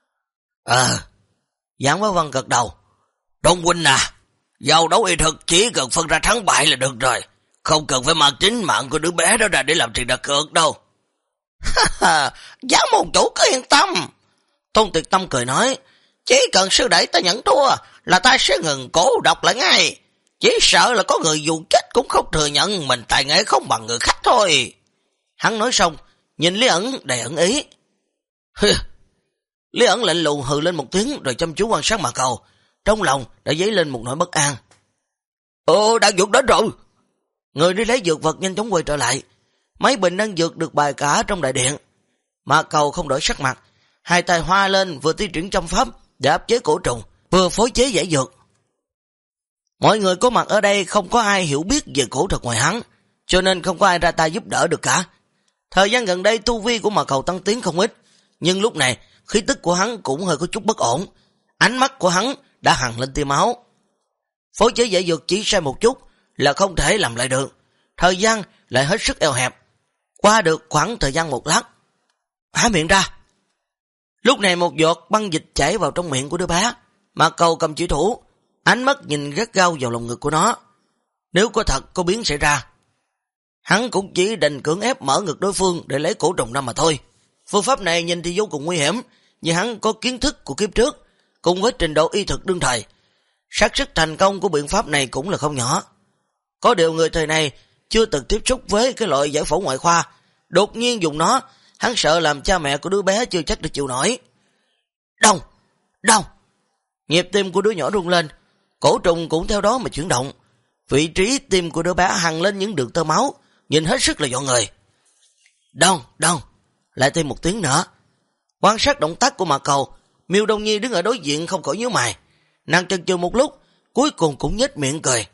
Giảng Bá Văn gật đầu. Đông huynh à, giao đấu y thực chỉ cần phân ra thắng bại là được rồi, không cần phải mang chính mạng của đứa bé đó ra để làm chuyện đặt cược đâu. Giảng môn chủ cứ yên tâm. Tôn Tuyệt Tâm cười nói, chỉ cần sư đệ ta nhận thua là ta sẽ ngừng cổ độc lại ngay. Chỉ sợ là có người dù chết cũng không thừa nhận mình tài nghệ không bằng người khác thôi. Hắn nói xong, nhìn Lý Ẩn đầy ẩn ý. Lý Ẩn lạnh lùng hừ lên một tiếng rồi chăm chú quan sát mã cầu, trong lòng đã dấy lên một nỗi bất an. Đan dược đến rồi. Người đi lấy dược vật nhanh chóng quay trở lại. Mấy bình đan dược được bày cả trong đại điện. Mã cầu không đổi sắc mặt, hai tay hoa lên vừa thi triển trong pháp để áp chế cổ trùng, vừa phối chế giải dược. Mọi người có mặt ở đây không có ai hiểu biết về cổ thuật ngoài hắn, cho nên không có ai ra tay giúp đỡ được cả. Thời gian gần đây tu vi của mã cầu tăng tiến không ít, nhưng lúc này khí tức của hắn cũng hơi có chút bất ổn. Ánh mắt của hắn đã hằn lên tia máu. Phối chế giải dược chỉ sai một chút là không thể làm lại được, thời gian lại hết sức eo hẹp. Qua được khoảng thời gian một lát, há miệng ra. Lúc này một giọt băng dịch chảy vào trong miệng của đứa bé. Mã cầu cầm chỉ thủ, ánh mắt nhìn gắt gao vào lồng ngực của nó. Nếu có thật có biến xảy ra, hắn cũng chỉ đành cưỡng ép mở ngực đối phương để lấy cổ trùng ra mà thôi. Phương pháp này nhìn thì vô cùng nguy hiểm, vì hắn có kiến thức của kiếp trước, cùng với trình độ y thực đương thời. Xác suất thành công của biện pháp này cũng là không nhỏ. Có điều người thời này chưa từng tiếp xúc với cái loại giải phẫu ngoại khoa, đột nhiên dùng nó, hắn sợ làm cha mẹ của đứa bé chưa chắc được chịu nổi. Đông! Đông! Nhịp tim của đứa nhỏ rung lên, cổ trùng cũng theo đó mà chuyển động. Vị trí tim của đứa bé hằn lên những đường tơ máu, nhìn hết sức là dọn người. Đông! Đông! Lại thêm một tiếng nữa. Quan sát động tác của mã cầu, Miêu Đông Nhi đứng ở đối diện không khỏi nhíu mày. Nàng chần chừ một lúc, cuối cùng cũng nhếch miệng cười.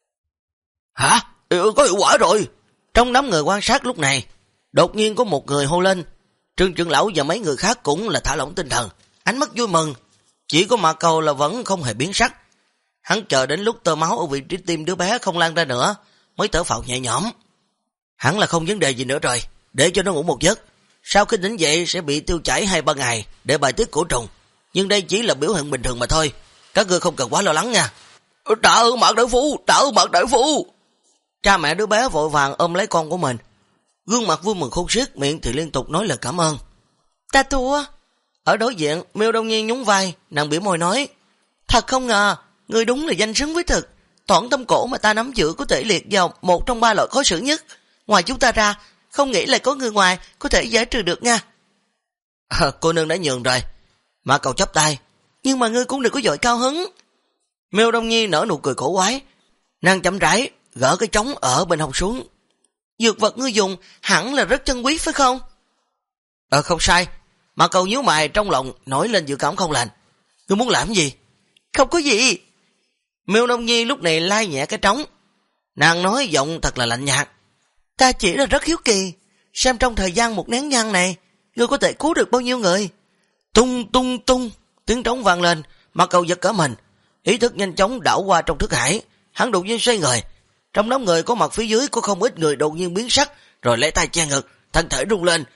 Hả? Có hiệu quả rồi. Trong đám người quan sát lúc này, đột nhiên có một người hô lên. Trương trưởng lão và mấy người khác cũng là thả lỏng tinh thần, ánh mắt vui mừng. Chỉ có mã cầu là vẫn không hề biến sắc. Hắn chờ đến lúc tơ máu ở vị trí tim đứa bé không lan ra nữa mới thở phào nhẹ nhõm. Hắn là không vấn đề gì nữa rồi, để cho nó ngủ một giấc. Sau khi tỉnh dậy sẽ bị tiêu chảy 2-3 ngày để bài tiết cổ trùng, nhưng đây chỉ là biểu hiện bình thường mà thôi, các ngươi không cần quá lo lắng nha. Tạ ơn Mạc đại phu, tạ ơn Mạc đại phu. Cha mẹ đứa bé vội vàng ôm lấy con của mình, gương mặt vui mừng khôn xiết, miệng thì liên tục nói lời cảm ơn. Ta thua. Ở đối diện, Miêu Đông Nhi nhún vai, nàng biểu môi nói, thật không ngờ, người đúng là danh xứng với thực. Toản tâm cổ mà ta nắm giữ có thể liệt vào một trong 3 loại khó xử nhất. Ngoài chúng ta ra, không nghĩ là có người ngoài có thể giải trừ được nha. Cô nương đã nhường rồi. Mã cầu chắp tay, nhưng mà ngươi cũng đừng có dội cao hứng. Miêu Đông Nhi nở nụ cười cổ quái, nàng chậm rãi gỡ cái trống ở bên hông xuống. Dược vật ngươi dùng hẳn là rất chân quý phải không? Không sai. Mã cầu nhíu mày, trong lòng nổi lên dự cảm không lành. Ngươi muốn làm gì? Không có gì. Miêu Đông Nhi lúc này lai nhẹ cái trống, nàng nói giọng thật là lạnh nhạt. Ta chỉ là rất hiếu kỳ, xem trong thời gian một nén nhang này, ngươi có thể cứu được bao nhiêu người. Tung tung tung, tiếng trống vang lên, Mã cầu giật cả mình, ý thức nhanh chóng đảo qua trong thức hải. Hắn đột nhiên xoay người, trong đám người có mặt phía dưới có không ít người đột nhiên biến sắc, rồi lấy tay che ngực, thân thể rung lên.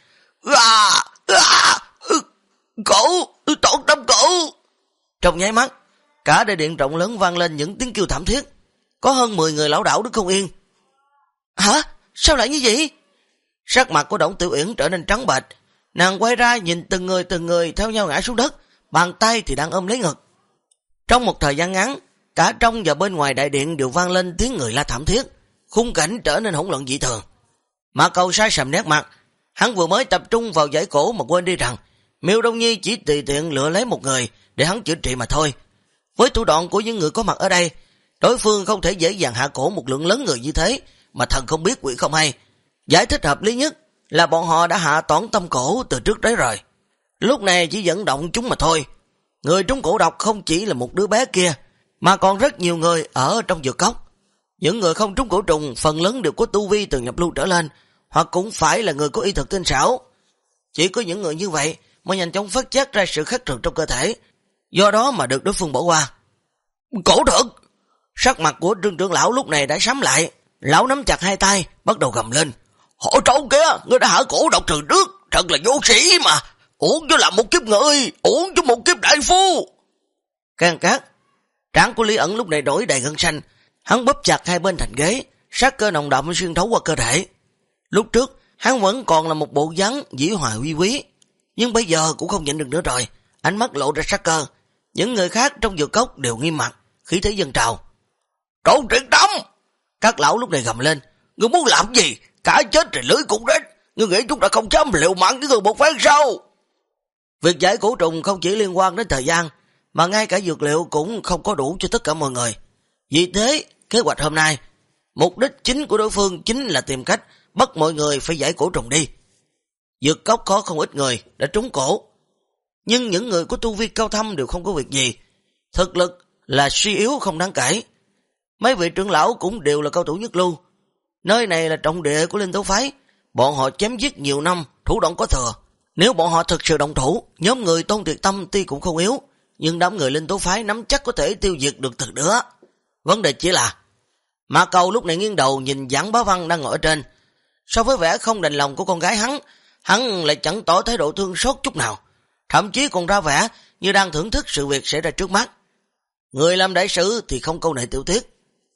Cổ, Toản tâm cổ. Trong nháy mắt, cả đại điện rộng lớn vang lên những tiếng kêu thảm thiết, có hơn 10 người lảo đảo đứng không yên. Hả? Sao lại như vậy? Sắc mặt của Đổng Tiểu Uyển trở nên trắng bệch, nàng quay ra nhìn từng người theo nhau ngã xuống đất, bàn tay thì đang ôm lấy ngực. Trong một thời gian ngắn, cả trong và bên ngoài đại điện đều vang lên tiếng người la thảm thiết, khung cảnh trở nên hỗn loạn dị thường. Mã cầu sai sầm nét mặt, Hắn vừa mới tập trung vào giải cổ mà quên đi rằng Miêu Đông Nhi chỉ tùy tiện lựa lấy một người để hắn chữa trị mà thôi. Với thủ đoạn của những người có mặt ở đây, đối phương không thể dễ dàng hạ cổ một lượng lớn người như thế mà thần không biết quỷ không hay. Giải thích hợp lý nhất là bọn họ đã hạ toản tâm cổ từ trước đấy rồi. Lúc này chỉ dẫn động chúng mà thôi. Người trúng cổ độc không chỉ là một đứa bé kia, mà còn rất nhiều người ở trong dược cốc. Những người không trúng cổ trùng phần lớn đều có tu vi từ nhập lưu trở lên, hoặc cũng phải là người có y thuật tinh xảo. Chỉ có những người như vậy mới nhanh chóng phát giác ra sự khác thường trong cơ thể, do đó mà được đối phương bỏ qua. Cổ thực! Sắc mặt của Trương trưởng lão lúc này đã sắm lại. Lão nắm chặt hai tay, bắt đầu gầm lên. Họ trâu kia, ngươi đã hạ cổ độc từ trước, thật là vô sĩ mà. Uổng cho làm một kiếp người, uổng cho một kiếp đại phu. Can cát, trán của Lý Ẩn lúc này đổi đầy gân xanh. Hắn bóp chặt hai bên thành ghế, sát cơ nồng đậm xuyên thấu qua cơ thể. Lúc trước, hắn vẫn còn là một bộ dáng dĩ hòa uy quý, nhưng bây giờ cũng không nhịn được nữa rồi. Ánh mắt lộ ra sát cơ. Những người khác trong dược cốc đều nghiêm mặt, khí thế dâng trào. Trốn Triệt Tâm! Các lão lúc này gầm lên. Ngươi muốn làm gì? Cả chết rồi lưới cũng đến. Ngươi nghĩ chúng ta không dám liều mạng với người một phen sao? Việc giải cổ trùng không chỉ liên quan đến thời gian, mà ngay cả dược liệu cũng không có đủ cho tất cả mọi người. Vì thế, kế hoạch hôm nay, mục đích chính của đối phương chính là tìm cách bắt mọi người phải giải cổ trùng đi. Dược cốc có không ít người đã trúng cổ, nhưng những người có tu vi cao thâm đều không có việc gì. Thực lực là suy yếu không đáng kể. Mấy vị trưởng lão cũng đều là cao thủ nhất lưu. Nơi này là trọng địa của Linh Tố Phái, bọn họ chém giết nhiều năm, thủ đoạn có thừa. Nếu bọn họ thực sự động thủ, nhóm người Tôn Tuyệt Tâm tuy cũng không yếu, nhưng đám người Linh Tố Phái nắm chắc có thể tiêu diệt được thực nữa. Vấn đề chỉ là Mã Cầu lúc này nghiêng đầu nhìn Giảng Bá Văn đang ngồi ở trên. So với vẻ không đành lòng của con gái hắn lại chẳng tỏ thái độ thương xót chút nào, thậm chí còn ra vẻ như đang thưởng thức sự việc xảy ra trước mắt. Người làm đại sự thì không câu nệ tiểu tiết.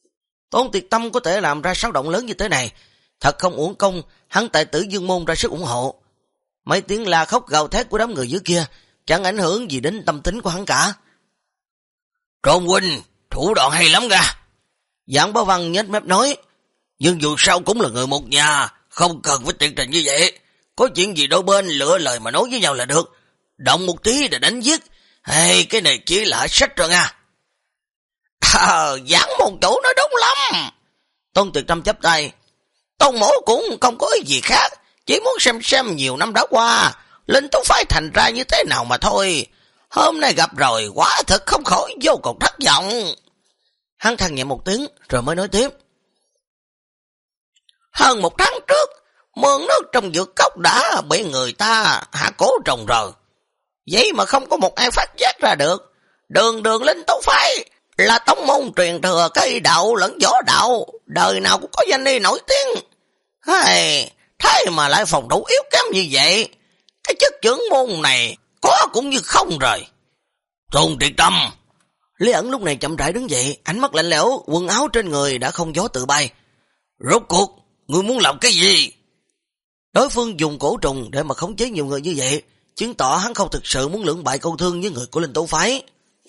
Tôn Tuyệt Tâm có thể làm ra xáo động lớn như thế này, thật không uổng công hắn tại Tử Dương Môn ra sức ủng hộ. Mấy tiếng la khóc gào thét của đám người dưới kia chẳng ảnh hưởng gì đến tâm tính của hắn cả. Trôn huynh, thủ đoạn hay lắm ra. Giảng Bá Văn nhếch mép nói, nhưng dù sao cũng là người một nhà, không cần phải tiện trình như vậy. Có chuyện gì đôi bên lựa lời mà nói với nhau là được. Động một tí để đánh giết, hay cái này chỉ là sách rồi nha. Giảng môn chủ nói đúng lắm. Tôn Tuyệt Tâm chắp tay. Tôn mổ cũng không có ý gì khác, chỉ muốn xem nhiều năm đã qua Linh Tú Phái thành ra như thế nào mà thôi. Hôm nay gặp rồi quả thật không khỏi vô cùng thất vọng. Hắn than nhẹ một tiếng rồi mới nói tiếp. Hơn một tháng trước, mương nước trong dược cốc đã bị người ta hạ cổ trùng rồi. Vậy mà không có một ai phát giác ra được. Đường Linh Tú Phái là tông môn truyền thừa cây đạo lẫn võ đạo, đời nào cũng có danh đi nổi tiếng. Thế mà lại phòng thủ yếu kém như vậy. Cái chức trưởng môn này có cũng như không rồi. Tôn Triệt Tâm! Lý Ẩn lúc này chậm rãi đứng dậy, ánh mắt lạnh lẽo, quần áo trên người đã không gió tự bay. Rốt cuộc, ngươi muốn làm cái gì? Đối phương dùng cổ trùng để mà khống chế nhiều người như vậy, chứng tỏ hắn không thực sự muốn lưỡng bại câu thương với người của Linh Tố Phái.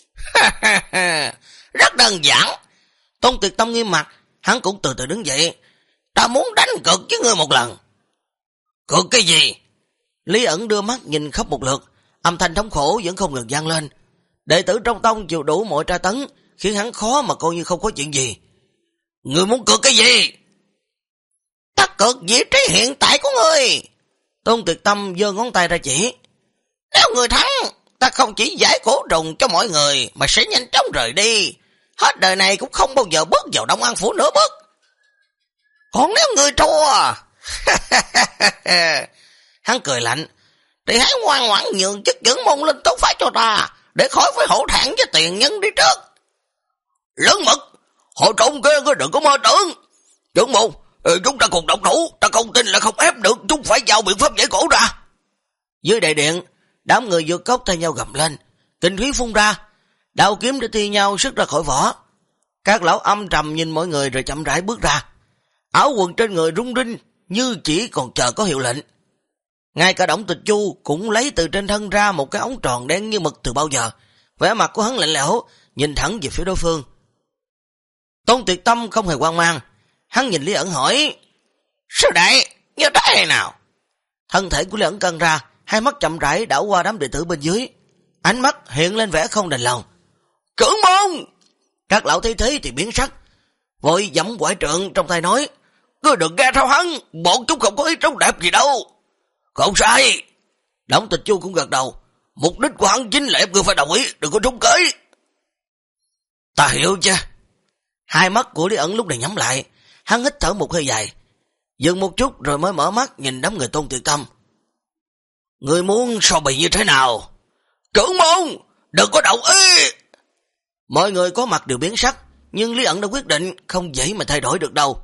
Rất đơn giản. Tôn Tuyệt Tâm nghiêm mặt, hắn cũng từ từ đứng dậy. Ta muốn đánh cược với ngươi một lần. Cược cái gì? Lý Ẩn đưa mắt nhìn khắp một lượt, âm thanh thống khổ vẫn không ngừng vang lên. Đệ tử trong tông chịu đủ mọi tra tấn, khiến hắn khó mà coi như không có chuyện gì. Ngươi muốn cược cái gì? Ta cược vị trí hiện tại của ngươi. Tôn Tuyệt Tâm giơ ngón tay ra chỉ. Nếu người thắng, ta không chỉ giải cổ trùng cho mọi người, mà sẽ nhanh chóng rời đi. Hết đời này cũng không bao giờ bước vào Đông An Phủ nữa bước. Còn nếu người thua... Hắn cười lạnh. Thì hãy ngoan ngoãn nhường chức trưởng môn Linh Tố Phái cho ta, để khỏi phải hổ thẹn với tiền nhân đi trước. Lớn mật, họ trộn kia ngươi đừng có mơ tưởng. Trưởng môn, chúng ta cùng động thủ, ta không tin là không ép được, chúng phải giao biện pháp giải cổ ra. Dưới đại điện, đám người vượt cốc thay nhau gầm lên, kinh khí phun ra, đao kiếm để thi nhau sức ra khỏi vỏ. Các lão âm trầm nhìn mọi người rồi chậm rãi bước ra. Áo quần trên người rung rinh như chỉ còn chờ có hiệu lệnh. Ngay cả Đổng Tịch Chu cũng lấy từ trên thân ra một cái ống tròn đen như mực từ bao giờ. Vẻ mặt của hắn lạnh lẽo, nhìn thẳng về phía đối phương. Tôn Tuyệt Tâm không hề hoang mang, hắn nhìn Lý Ẩn hỏi: Sư đệ, như thế nào? Thân thể của Lý ẩn căng ra, hai mắt chậm rãi đảo qua đám đệ tử bên dưới. Ánh mắt hiện lên vẻ không đành lòng. Trưởng môn! Các lão thấy thế thì biến sắc, vội giẫm quải trượng trong tay nói, ngươi đừng nghe theo hắn, bọn chúng không có ý trông đẹp gì đâu. Không sai. Đổng Tịch Chu cũng gật đầu, mục đích của hắn chính là ép ngươi phải đồng ý, đừng có trúng kế. Ta hiểu chứ. Hai mắt của Lý ẩn lúc này nhắm lại, hắn hít thở một hơi dài, dừng một chút rồi mới mở mắt nhìn đám người Tôn Tuyệt Tâm. Ngươi muốn so bì như thế nào? Trưởng môn, đừng có đồng ý. Mọi người có mặt đều biến sắc, nhưng Lý ẩn đã quyết định không dễ mà thay đổi được đâu.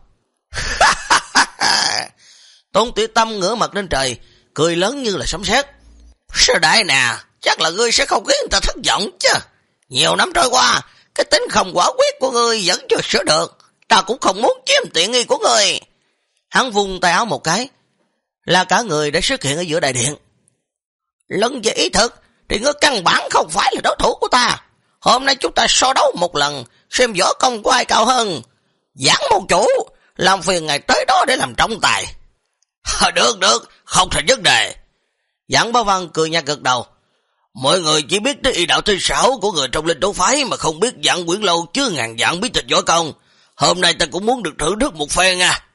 Tôn Tuyệt Tâm ngửa mặt lên trời, cười lớn như là sấm sét. Sơ đại nè, chắc là ngươi sẽ không khiến người ta thất vọng chứ. Nhiều năm trôi qua, cái tính không quả quyết của ngươi vẫn chưa sửa được. Ta cũng không muốn chiếm tiện nghi của ngươi. Hắn vung tay áo một cái, là cả người đã xuất hiện ở giữa đại điện. Lần về ý thực thì ngươi căn bản không phải là đối thủ của ta. Hôm nay chúng ta so đấu một lần, xem võ công của ai cao hơn. Giảng môn chủ, làm phiền ngài tới đó để làm trọng tài. Được, không thành vấn đề. Giảng Bá Văn cười nhạt gật đầu. Mọi người chỉ biết tới y đạo thứ 6 của người trong linh đấu phái mà không biết Vạn Quyển Lâu chứ ngàn vạn bí tịch võ công. Hôm nay ta cũng muốn được thử nước một phen à.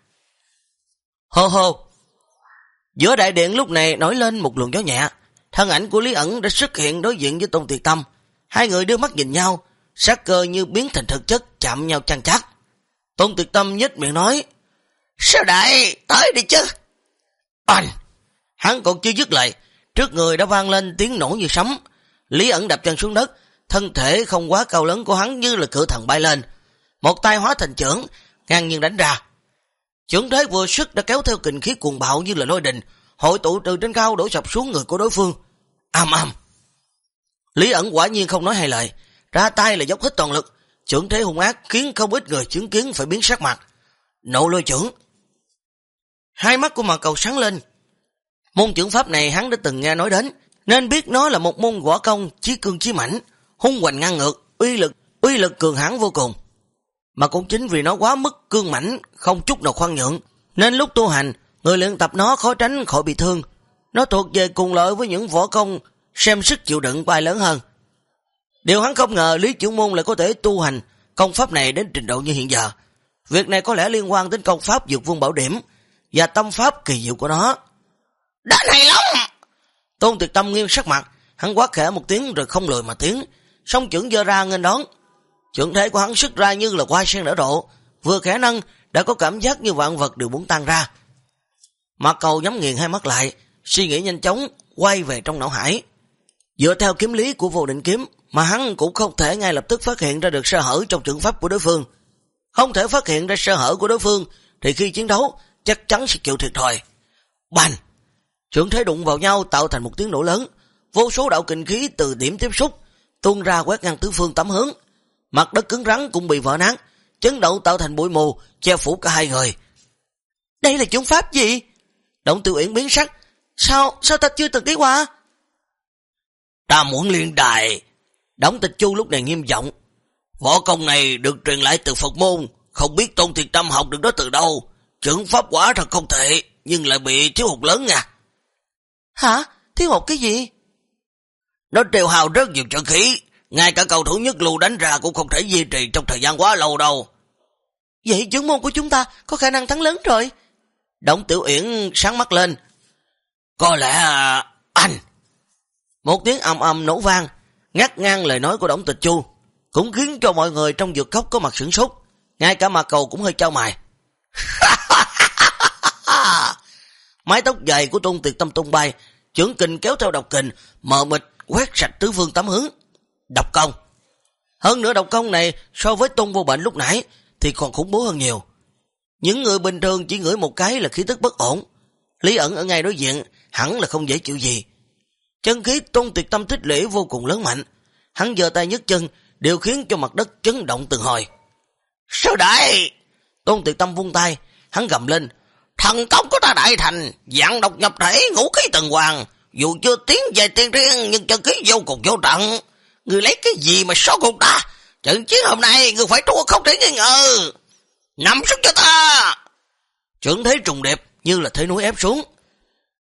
Hô hô. Giữa đại điện lúc này nổi lên một luồng gió nhẹ. Thân ảnh của Lý ẩn đã xuất hiện đối diện với Tôn Tuyệt Tâm. Hai người đưa mắt nhìn nhau, sát cơ như biến thành thực chất chạm nhau chăn chắc. Tôn Tuyệt Tâm nhếch miệng nói, Sao đại, tới đi chứ. Oanh! Hắn còn chưa dứt lời, trước người đã vang lên tiếng nổ như sấm. Lý ẩn đạp chân xuống đất, thân thể không quá cao lớn của hắn như là cự thần bay lên. Một tay hóa thành chưởng, ngang nhiên đánh ra. Chưởng thế vừa sức đã kéo theo kình khí cuồng bạo như là lôi đình, hội tụ từ trên cao đổ sập xuống người của đối phương. Ầm ầm. Lý ẩn quả nhiên không nói hai lời, ra tay là dốc hết toàn lực, chưởng thế hung ác khiến không ít người chứng kiến phải biến sắc mặt. Nộ lôi chưởng. Hai mắt của Mạc Cầu sáng lên. Môn chưởng pháp này hắn đã từng nghe nói đến, nên biết nó là một môn võ công chí cương chí mãnh, hung hoành ngang ngược, uy lực cường hãn vô cùng. Mà cũng chính vì nó quá mức cương mãnh, không chút nào khoan nhượng, nên lúc tu hành, người luyện tập nó khó tránh khỏi bị thương. Nó thuộc về cùng loại với những võ công xem sức chịu đựng của ai lớn hơn. Điều hắn không ngờ Lý Trưởng Môn lại có thể tu hành công pháp này đến trình độ như hiện giờ. Việc này có lẽ liên quan đến công pháp Dược Vương Bảo Điểm và tâm pháp kỳ diệu của nó. Đã hay lắm! Tôn Tuyệt Tâm nghiêm sắc mặt, hắn quát khẽ một tiếng rồi không lùi mà tiến, song chưởng giơ ra nghênh đón. Chưởng thể của hắn xuất ra như là hoa sen nở rộ, vừa khẽ nâng đã có cảm giác như vạn vật đều muốn tan ra. Mạc Cầu nhắm nghiền hai mắt lại, suy nghĩ nhanh chóng quay về trong não hải. Dựa theo kiếm lý của Vô Định Kiếm mà hắn cũng không thể ngay lập tức phát hiện ra được sơ hở trong chưởng pháp của đối phương. Không thể phát hiện ra sơ hở của đối phương thì khi chiến đấu chắc chắn sẽ chịu thiệt thòi. Bành! Chưởng thế đụng vào nhau tạo thành một tiếng nổ lớn, vô số đạo kình khí từ điểm tiếp xúc tuôn ra quét ngang tứ phương tám hướng. Mặt đất cứng rắn cũng bị vỡ nát, chấn động tạo thành bụi mù che phủ cả hai người. Đây là chưởng pháp gì? Động Tiểu Uyển biến sắc. Sao ta chưa từng thấy qua? Ta muốn liên đài. Đổng Tịch Chu lúc này nghiêm giọng. Võ công này được truyền lại từ Phật môn, không biết Tôn Tuyệt Tâm học được đó từ đâu. Chưởng pháp quả thật không tệ, nhưng lại bị thiếu hụt lớn nha. Hả? Thiếu hụt cái gì? Nó tiêu hao rất nhiều chân khí, ngay cả cầu thủ nhất lưu đánh ra cũng không thể duy trì trong thời gian quá lâu đâu. Vậy chưởng môn của chúng ta có khả năng thắng lớn rồi. Đổng Tiểu Uyển sáng mắt lên. Có lẽ anh. Một tiếng ầm ầm nổ vang, ngắt ngang lời nói của Đổng Tịch Chu, cũng khiến cho mọi người trong dược cốc có mặt sửng sốt. Ngay cả Mạc Cầu cũng hơi chau mày. Mái tóc dài của Tôn Tuyệt Tâm tung bay, chưởng kình kéo theo độc kình, mờ mịt quét sạch tứ phương tám hướng. Độc công. Hơn nữa độc công này so với Tôn Vô Bệnh lúc nãy thì còn khủng bố hơn nhiều. Những người bình thường chỉ ngửi một cái là khí tức bất ổn. Lý ẩn ở ngay đối diện hẳn là không dễ chịu gì. Chân khí Tôn Tuyệt Tâm tích lũy vô cùng lớn mạnh, hắn giơ tay nhấc chân đều khiến cho mặt đất chấn động từng hồi. Sư đại! Tôn Tuyệt Tâm vung tay, hắn gầm lên. Thần công của ta đại thành, dạng độc nhập thể, ngũ khí tần hoàng. Dù chưa tiến về tiên riêng nhưng chân khí vô cùng vô tận. Người lấy cái gì mà so cùng ta? Trận chiến hôm nay người phải thua không thể nghi ngờ. Nằm xuống cho ta! Chưởng thế trùng đẹp như là thế núi ép xuống.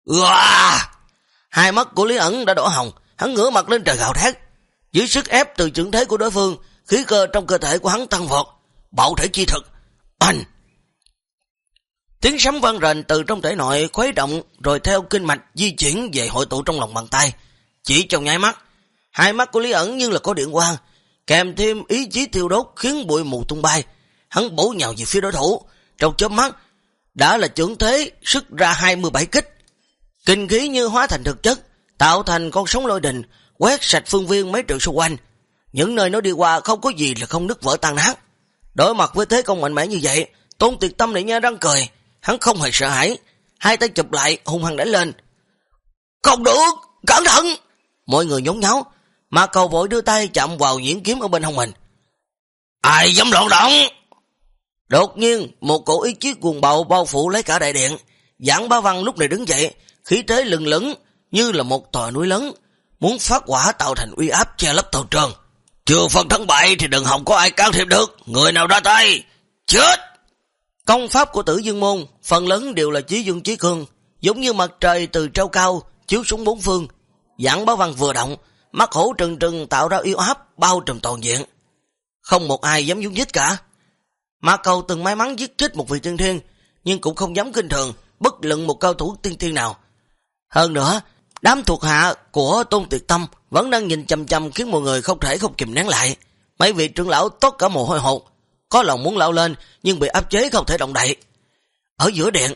Wow! Hai mắt của Lý Ẩn đã đỏ hồng, hắn ngửa mặt lên trời gào thét. Dưới sức ép từ chưởng thế của đối phương, khí cơ trong cơ thể của hắn tăng vọt, bạo thể chi thực. Anh! Tiếng sấm vang rền từ trong thể nội khuấy động, rồi theo kinh mạch di chuyển về hội tụ trong lòng bàn tay. Chỉ trong nháy mắt, hai mắt của Lý Ẩn như là có điện quang, kèm thêm ý chí thiêu đốt khiến bụi mù tung bay. Hắn bổ nhào về phía đối thủ, trong chớp mắt đã là chưởng thế sức ra 27 kích. Kinh khí như hóa thành thực chất, tạo thành con sóng lôi đình, quét sạch phương viên mấy trượng xung quanh. Những nơi nó đi qua không có gì là không nứt vỡ tan nát. Đối mặt với thế công mạnh mẽ như vậy, Tôn Tuyệt Tâm lại nhe răng cười, hắn không hề sợ hãi, hai tay chụp lại hung hăng đánh lên. Không được, cẩn thận! Mọi người nhốn nháo, mà Cầu vội đưa tay chạm vào nhuyễn kiếm ở bên hông mình. Ai dám loạn động? Đột nhiên, một cổ ý chí cuồng bạo bao phủ lấy cả đại điện. Giảng Bá Văn lúc này đứng dậy, khí thế lừng lững như là một tòa núi lớn, muốn phát hỏa tạo thành uy áp che lấp toàn trường. Chưa phân thắng bại thì đừng hòng có ai can thiệp được, người nào ra tay, chết! Công pháp của Tử Dương môn phần lớn đều là chí dương chí cương, giống như mặt trời từ treo cao chiếu xuống bốn phương. Giảng Bá Văn vừa động, mắt hổ trừng trừng tạo ra yêu áp bao trùm toàn diện, không một ai dám nhúng nhích cả. Mã Cầu từng may mắn giết chết một vị tiên thiên, nhưng cũng không dám kinh thường bất luận một cao thủ tiên thiên nào. Hơn nữa, đám thuộc hạ của Tôn Tuyệt Tâm vẫn đang nhìn chằm chằm khiến mọi người không thể không kìm nén lại. Mấy vị trưởng lão tốt cả mồ hôi hột, có lòng muốn lao lên nhưng bị áp chế không thể động đậy. Ở giữa điện,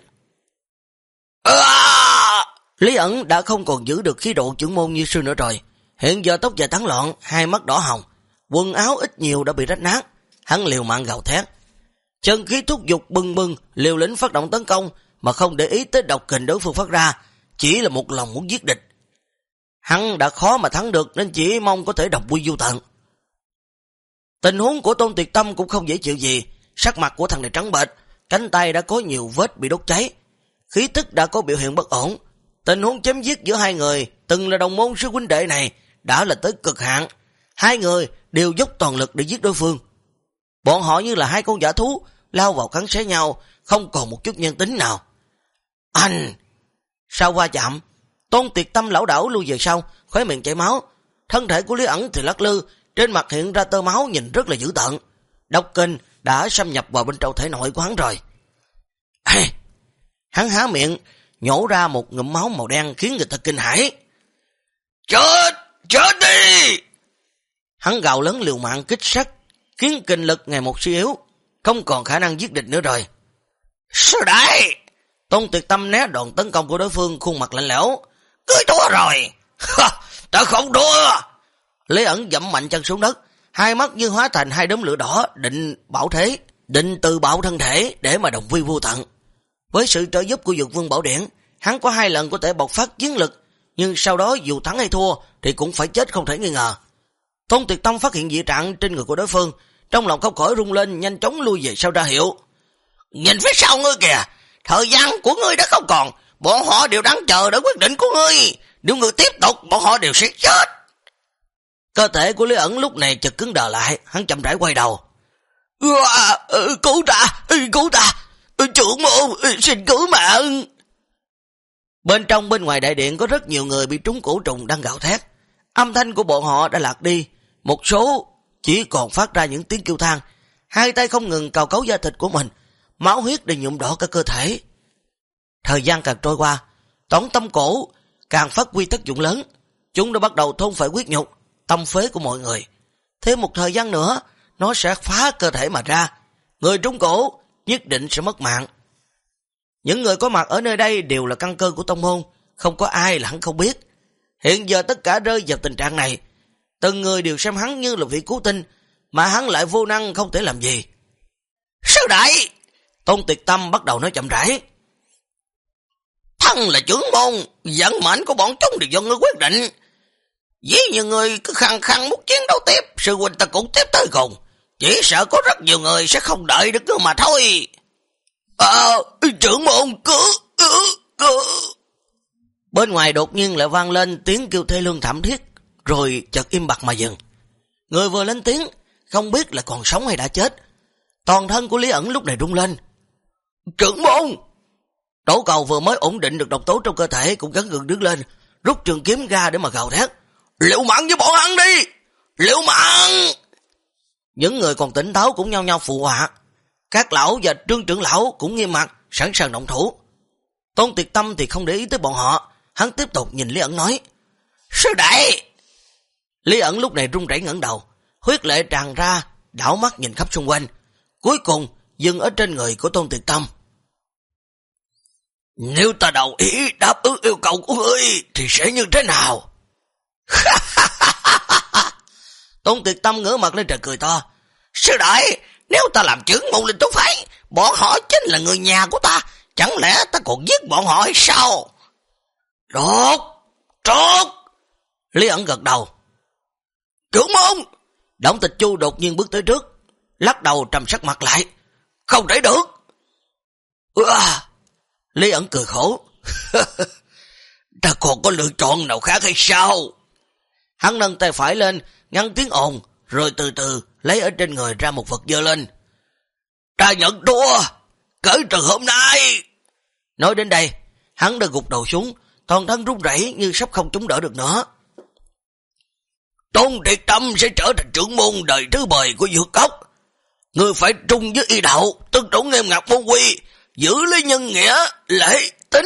Lý Ẩn đã không còn giữ được khí độ trưởng môn như xưa nữa rồi. Hiện giờ tóc dài tán loạn, hai mắt đỏ hồng, quần áo ít nhiều đã bị rách nát. Hắn liều mạng gào thét, chân khí thúc giục bừng bừng, liều lĩnh phát động tấn công mà không để ý tới độc kình đối phương phát ra, chỉ là một lòng muốn giết địch. Hắn đã khó mà thắng được nên chỉ mong có thể độc quy vô tận. Tình huống của Tôn Tuyệt Tâm cũng không dễ chịu gì, sắc mặt của thằng này trắng bệch, cánh tay đã có nhiều vết bị đốt cháy, khí tức đã có biểu hiện bất ổn. Tình huống chém giết giữa hai người từng là đồng môn sư huynh đệ này đã là tới cực hạn, hai người đều dốc toàn lực để giết đối phương. Bọn họ như là hai con dã thú lao vào cắn xé nhau, không còn một chút nhân tính nào. Anh! Sau va chạm, Tôn Tuyệt Tâm lảo đảo lui về sau, khóe miệng chảy máu. Thân thể của Lý Ẩn thì lắc lư, trên mặt hiện ra tơ máu nhìn rất là dữ tợn. Độc kình đã xâm nhập vào bên trong thể nội của hắn rồi. Hắn há miệng, nhổ ra một ngụm máu màu đen khiến người ta kinh hãi. Chết! Chết đi! Hắn gào lớn liều mạng kích sát, khiến kinh lực ngày một suy yếu, không còn khả năng giết địch nữa rồi. Sư đại! Tôn Tuyệt Tâm né đòn tấn công của đối phương, khuôn mặt lạnh lẽo. Ngươi thua rồi! Ta không thua! Lý Ẩn dẫm mạnh chân xuống đất, hai mắt như hóa thành hai đốm lửa đỏ, định bảo thế, định tự bạo thân thể để mà đồng quy vô tận. Với sự trợ giúp của Dược Vương Bảo Điển, hắn có 2 lần có thể bộc phát chiến lực, nhưng sau đó dù thắng hay thua thì cũng phải chết không thể nghi ngờ. Tôn Tuyệt Tâm phát hiện dị trạng trên người của đối phương, trong lòng không khỏi rung lên, nhanh chóng lui về sau ra hiệu. Nhìn phía sau ngươi kìa, thời gian của ngươi đã không còn, bọn họ đều đang chờ đợi quyết định của ngươi. Nếu ngươi tiếp tục, bọn họ đều sẽ chết. Cơ thể của Lý Ẩn lúc này chợt cứng đờ lại, hắn chậm rãi quay đầu. Cứu ta, trưởng môn, xin cứu mạng. Bên trong bên ngoài đại điện có rất nhiều người bị trúng cổ trùng đang gào thét. Âm thanh của bọn họ đã lạc đi, một số chỉ còn phát ra những tiếng kêu than, hai tay không ngừng cào cấu da thịt của mình, máu huyết để nhuộm đỏ cả cơ thể. Thời gian càng trôi qua, tổng tâm cổ càng phát huy tác dụng lớn, chúng đã bắt đầu thôn phệ huyết nhục, tâm phế của mọi người. Thêm một thời gian nữa, nó sẽ phá cơ thể mà ra, người trúng cổ nhất định sẽ mất mạng. Những người có mặt ở nơi đây đều là căn cơ của tông môn, không có ai là hắn không biết. Hiện giờ tất cả rơi vào tình trạng này, từng người đều xem hắn như là vị cứu tinh, mà hắn lại vô năng không thể làm gì. Sư đại! Tôn Tuyệt Tâm bắt đầu nói chậm rãi. Thân là trưởng môn, vận mệnh của bọn chúng đều do ngươi quyết định. Vì nhiều người cứ khăng khăng muốn chiến đấu tiếp, sư huynh ta cũng tiếp tới cùng. Chỉ sợ có rất nhiều người sẽ không đợi được nữa mà thôi. Trưởng môn cứu. Bên ngoài đột nhiên lại vang lên tiếng kêu thê lương thảm thiết, rồi chợt im bặt mà dừng. Người vừa lên tiếng, không biết là còn sống hay đã chết. Toàn thân của Lý Ẩn lúc này rung lên. Trưởng môn! Tổ cầu vừa mới ổn định được độc tố trong cơ thể cũng gắng gượng đứng lên, rút trường kiếm ra để mà gào thét. Liều mạng với bọn hắn đi! Liều mạng! Những người còn tỉnh táo cũng nhao nhao phụ họa. Các lão và Trương trưởng lão cũng nghiêm mặt, sẵn sàng động thủ. Tôn Tuyệt Tâm thì không để ý tới bọn họ, hắn tiếp tục nhìn Lý Ẩn nói. Sư đệ! Lý Ẩn lúc này run rẩy ngẩng đầu, huyết lệ tràn ra, đảo mắt nhìn khắp xung quanh, cuối cùng dừng ở trên người của Tôn Tuyệt Tâm. Nếu ta đồng ý đáp ứng yêu cầu của ngươi thì sẽ như thế nào? Tôn Tuyệt Tâm ngửa mặt lên trời cười to. Sư đệ, nếu ta làm trưởng môn Linh Tú Phái, bọn họ chính là người nhà của ta, chẳng lẽ ta còn giết bọn họ hay sao? Tốt. Lý Ẩn gật đầu. Trưởng môn! Đổng Tịch Chu đột nhiên bước tới trước, lắc đầu trầm sắc mặt lại. Không thể được! Lý Ẩn cười khổ. Ta còn có lựa chọn nào khác hay sao? Hắn nâng tay phải lên, ngăn tiếng ồn, rồi từ từ lấy ở trên người ra một vật giơ lên. Ta nhận thua, kể từ hôm nay. Nói đến đây, hắn đã gục đầu xuống, toàn thân run rẩy như sắp không chống đỡ được nữa. Tôn Tuyệt Tâm sẽ trở thành trưởng môn đời thứ 10 của Dược Cốc. Ngươi phải trung với y đạo, tuân thủ nghiêm ngặt môn quy, giữ lấy nhân nghĩa, lễ tính.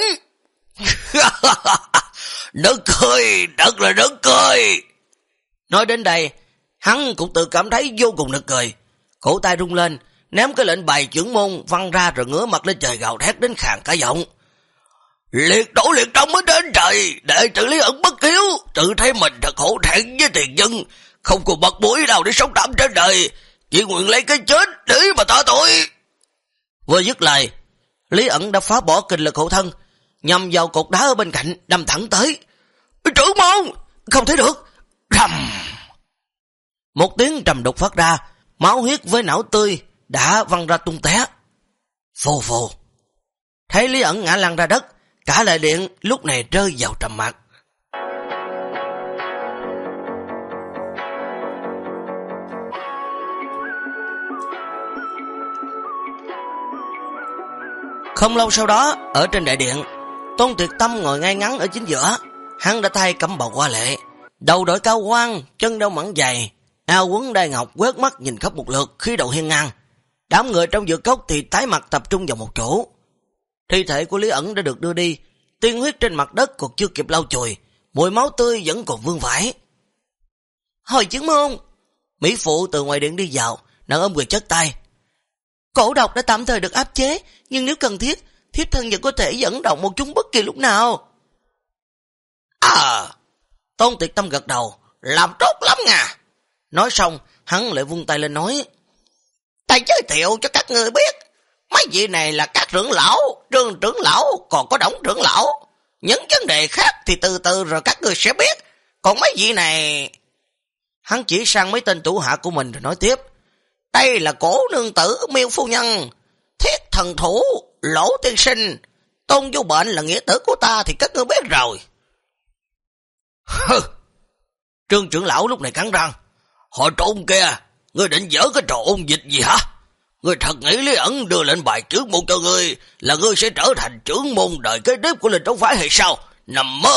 Nực cười, thật là nực cười. Nói đến đây, hắn cũng tự cảm thấy vô cùng nực cười. Cổ tay rung lên, ném cái lệnh bài trưởng môn văng ra rồi ngửa mặt lên trời gào thét đến khàn cả giọng. Liệt đổ liệt đông mới đến trời, đệ tử Lý Ẩn bất hiếu, tự thấy mình thật hổ thẹn với tiền nhân, không còn mặt mũi nào để sống tạm trên đời, chỉ nguyện lấy cái chết để mà tạ tội. Vừa dứt lời, Lý Ẩn đã phá bỏ kình lực hộ thân, nhằm vào cột đá ở bên cạnh, đâm thẳng tới. Trưởng môn! Không thể được! Rầm! Một tiếng trầm đục phát ra, máu huyết với não tươi đã văng ra tung té. Phù phù! Thấy Lý Ẩn ngã lăn ra đất, cả đại điện lúc này rơi vào trầm mặc. Không lâu sau đó, ở trên đại điện, Tôn Tuyệt Tâm ngồi ngay ngắn ở chính giữa. Hắn đã thay cẩm bào hoa lệ, đầu đội cao quan, chân đeo mẫn dày, áo quấn đai ngọc, quét mắt nhìn khắp một lượt, khí độ hiên ngang. Đám người trong Dược Cốc thì tái mặt tập trung vào một chỗ. Thi thể của Lý Ẩn đã được đưa đi, tiên huyết trên mặt đất còn chưa kịp lau chùi, mùi máu tươi vẫn còn vương vãi. Hồi chứng môn! Mỹ phụ từ ngoài điện đi vào, nàng ôm quyền chớt tay. Cổ độc đã tạm thời được áp chế, nhưng nếu cần thiết, thiếp thân vẫn có thể dẫn động một chúng bất kỳ lúc nào. Tôn Tuyệt Tâm gật đầu, làm tốt lắm nha. Nói xong, hắn lại vung tay lên nói. Ta giới thiệu cho các người biết, mấy vị này là các trưởng lão, Trương trưởng lão, còn có Đổng trưởng lão. Những vấn đề khác thì từ từ rồi các người sẽ biết. Còn mấy vị này... Hắn chỉ sang mấy tên thủ hạ của mình rồi nói tiếp. Đây là Cổ nương tử Miêu phu nhân, Thiết thần thủ Lỗ tiên sinh, Tôn Vô Bệnh là nghĩa tử của ta thì các ngươi biết rồi. Trương trưởng lão lúc này cắn răng. Họ trộn kia, ngươi định dở cái trò ôn dịch gì hả? Ngươi thật nghĩ Lý Ẩn đưa lệnh bài trưởng môn cho ngươi là ngươi sẽ trở thành trưởng môn đời kế tiếp của Linh Tú Phái hay sao? Nằm mơ.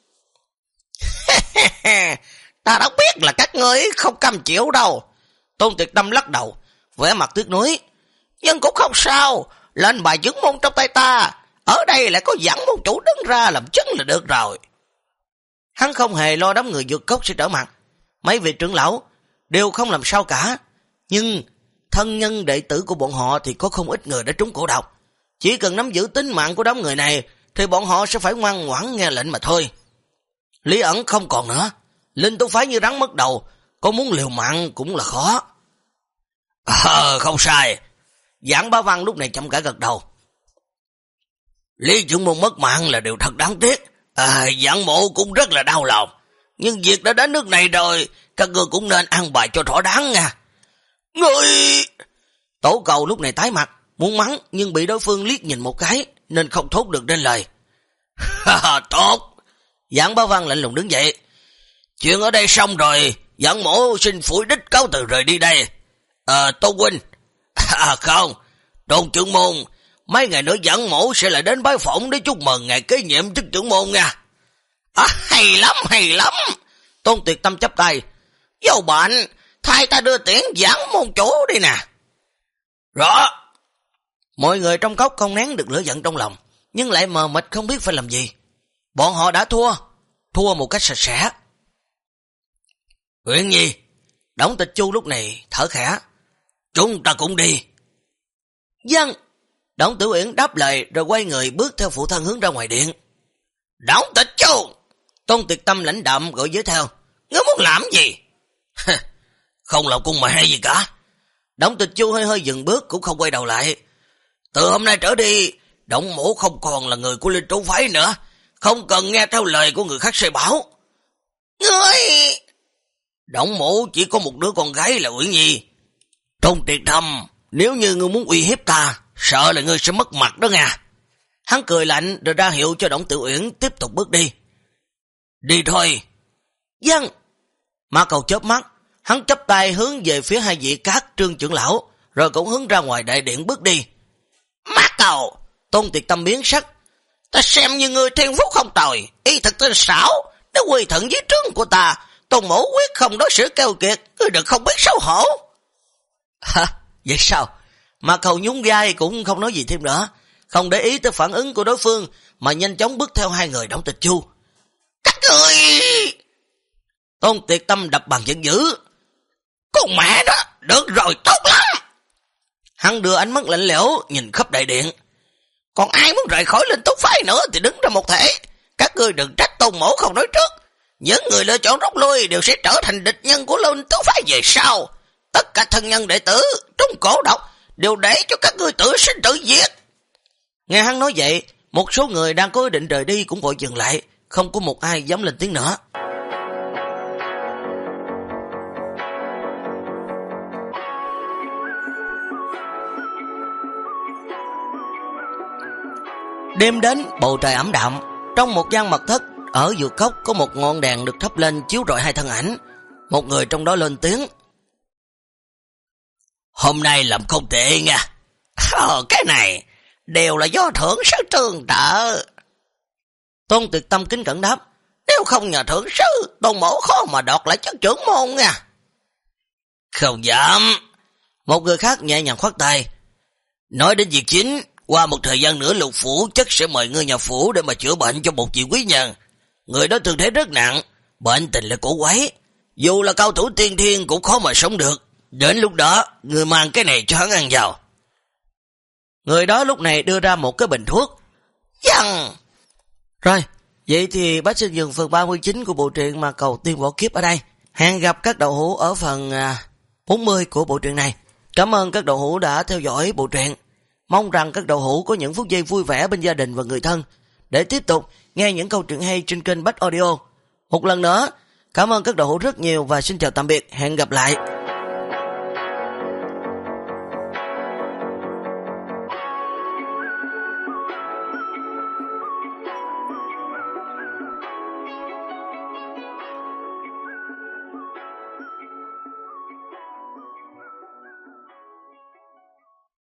Ta đã biết là các ngươi không cam chịu đâu. Tôn Tuyệt Tâm lắc đầu, vẻ mặt tiếc nuối. Nhưng cũng không sao, lệnh bài trưởng môn trong tay ta, ở đây lại có dẫn môn chủ đứng ra làm chứng là được rồi. Hắn không hề lo đám người Dược Cốc sẽ trở mặt. Mấy vị trưởng lão đều không làm sao cả, nhưng thân nhân đệ tử của bọn họ thì có không ít người đã trúng cổ độc. Chỉ cần nắm giữ tính mạng của đám người này thì bọn họ sẽ phải ngoan ngoãn nghe lệnh mà thôi. Lý Ẩn không còn nữa, Linh Tú Phái như rắn mất đầu, có muốn liều mạng cũng là khó. Không sai. Giảng Bá Văn lúc này chậm cả gật đầu. Lý trưởng môn mất mạng là điều thật đáng tiếc. Giảng mộ cũng rất là đau lòng. Nhưng việc đã đến nước này rồi, các ngươi cũng nên ăn bài cho thỏa đáng nha. Ngươi... Tổ cầu lúc này tái mặt, muốn mắng nhưng bị đối phương liếc nhìn một cái nên không thốt được nên lời. Tốt. Giảng Bá Văn lạnh lùng đứng dậy. Chuyện ở đây xong rồi, giảng mộ xin phủi đích cáo từ rời đi đây. Tô huynh. Không, Tôn trưởng môn, mấy ngày nữa Giảng Mổ sẽ lại đến bái phỏng để chúc mừng ngày kế nhiệm chức trưởng môn nha. Hay lắm, hay lắm. Tôn Tuyệt Tâm chắp tay. Dâu bệnh, thay ta đưa tiễn Giảng môn chủ đi nè. Rõ. Mọi người trong cốc không nén được lửa giận trong lòng, nhưng lại mờ mịt không biết phải làm gì. Bọn họ đã thua một cách sạch sẽ. Uyển Nhi, Đổng Tịch Chu lúc này thở khẽ. Chúng ta cũng đi. Vâng. Đổng Tử Uyển đáp lời rồi quay người bước theo phụ thân hướng ra ngoài điện. Đổng Tịch Chu! Tôn Tuyệt Tâm lãnh đạm gọi với theo. Ngươi muốn làm gì? Không làm cung mà hay gì cả. Đổng Tịch Chu hơi dừng bước cũng không quay đầu lại. Từ hôm nay trở đi, Đổng Mổ không còn là người của Linh Trú phái nữa, không cần nghe theo lời của người khác sai bảo. Ngươi! Đổng Mổ chỉ có một đứa con gái là Uyển Nhi. Tôn Tuyệt Tâm, nếu như ngươi muốn uy hiếp ta, sợ là ngươi sẽ mất mặt đó nha. Hắn cười lạnh rồi ra hiệu cho Đổng Tử Uyển tiếp tục bước đi. Đi thôi. Vâng. Mã Cầu chớp mắt, hắn chắp tay hướng về phía hai vị Cát Trương trưởng lão, rồi cũng hướng ra ngoài đại điện bước đi. Mã Cầu! Tôn Tuyệt Tâm biến sắc. Ta xem như người thiên phúc không tồi, y thật tinh xảo, nếu quy thuận với trướng của ta, Tôn Mổ quyết không đối xử keo kiệt, ngươi đừng không biết xấu hổ. Hả? Vậy sao? Mã Cầu nhún vai cũng không nói gì thêm nữa, không để ý tới phản ứng của đối phương, mà nhanh chóng bước theo hai người Đổng Tịch Chu. Các người! Tôn Tuyệt Tâm đập bàn giận dữ. Con mẹ đó, được rồi, tốt lắm. Hắn đưa ánh mắt lạnh lẽo nhìn khắp đại điện. Còn ai muốn rời khỏi Linh Túc phái nữa thì đứng ra một thể. Các ngươi đừng trách Tôn Mổ không nói trước. Những người lựa chọn rút lui đều sẽ trở thành địch nhân của Linh Túc phái về sau. Tất cả thân nhân đệ tử trong cổ độc đều để cho các ngươi tự sinh tự diệt. Nghe hắn nói vậy, một số người đang có ý định rời đi cũng vội dừng lại, không có một ai dám lên tiếng nữa. Đêm đến, bầu trời ẩm đạm. Trong một gian mật thất ở giữa cốc có một ngọn đèn được thắp lên chiếu rọi hai thân ảnh. Một người trong đó lên tiếng. Hôm nay làm không tệ nha. Cái này đều là do thưởng sư tương trợ. Tôn Tuyệt Tâm kính cẩn đáp. Nếu không nhờ thưởng sư, Tôn Mổ khó mà đoạt lại chức trưởng môn nha. Không dám. Một người khác nhẹ nhàng khoát tay. Nói đến việc chính, qua một thời gian nữa Lục phủ chắc sẽ mời ngươi nhà phủ để mà chữa bệnh cho một vị quý nhân. Người đó thương thế rất nặng, bệnh tình là cổ quái, dù là cao thủ tiên thiên cũng khó mà sống được. Đến lúc đó, người mang cái này cho hắn ăn vào. Người đó lúc này đưa ra một cái bình thuốc. Dần! Rồi, vậy thì bác xin dừng phần 39 của bộ truyện Mà Cầu Tiên Võ Kiếp ở đây. Hẹn gặp các đậu hữu ở phần 40 của bộ truyện này. Cảm ơn các đậu hữu đã theo dõi bộ truyện. Mong rằng các đậu hữu có những phút giây vui vẻ bên gia đình và người thân để tiếp tục nghe những câu chuyện hay trên kênh Bách Audio. Một lần nữa, cảm ơn các đậu hữu rất nhiều và xin chào tạm biệt, hẹn gặp lại.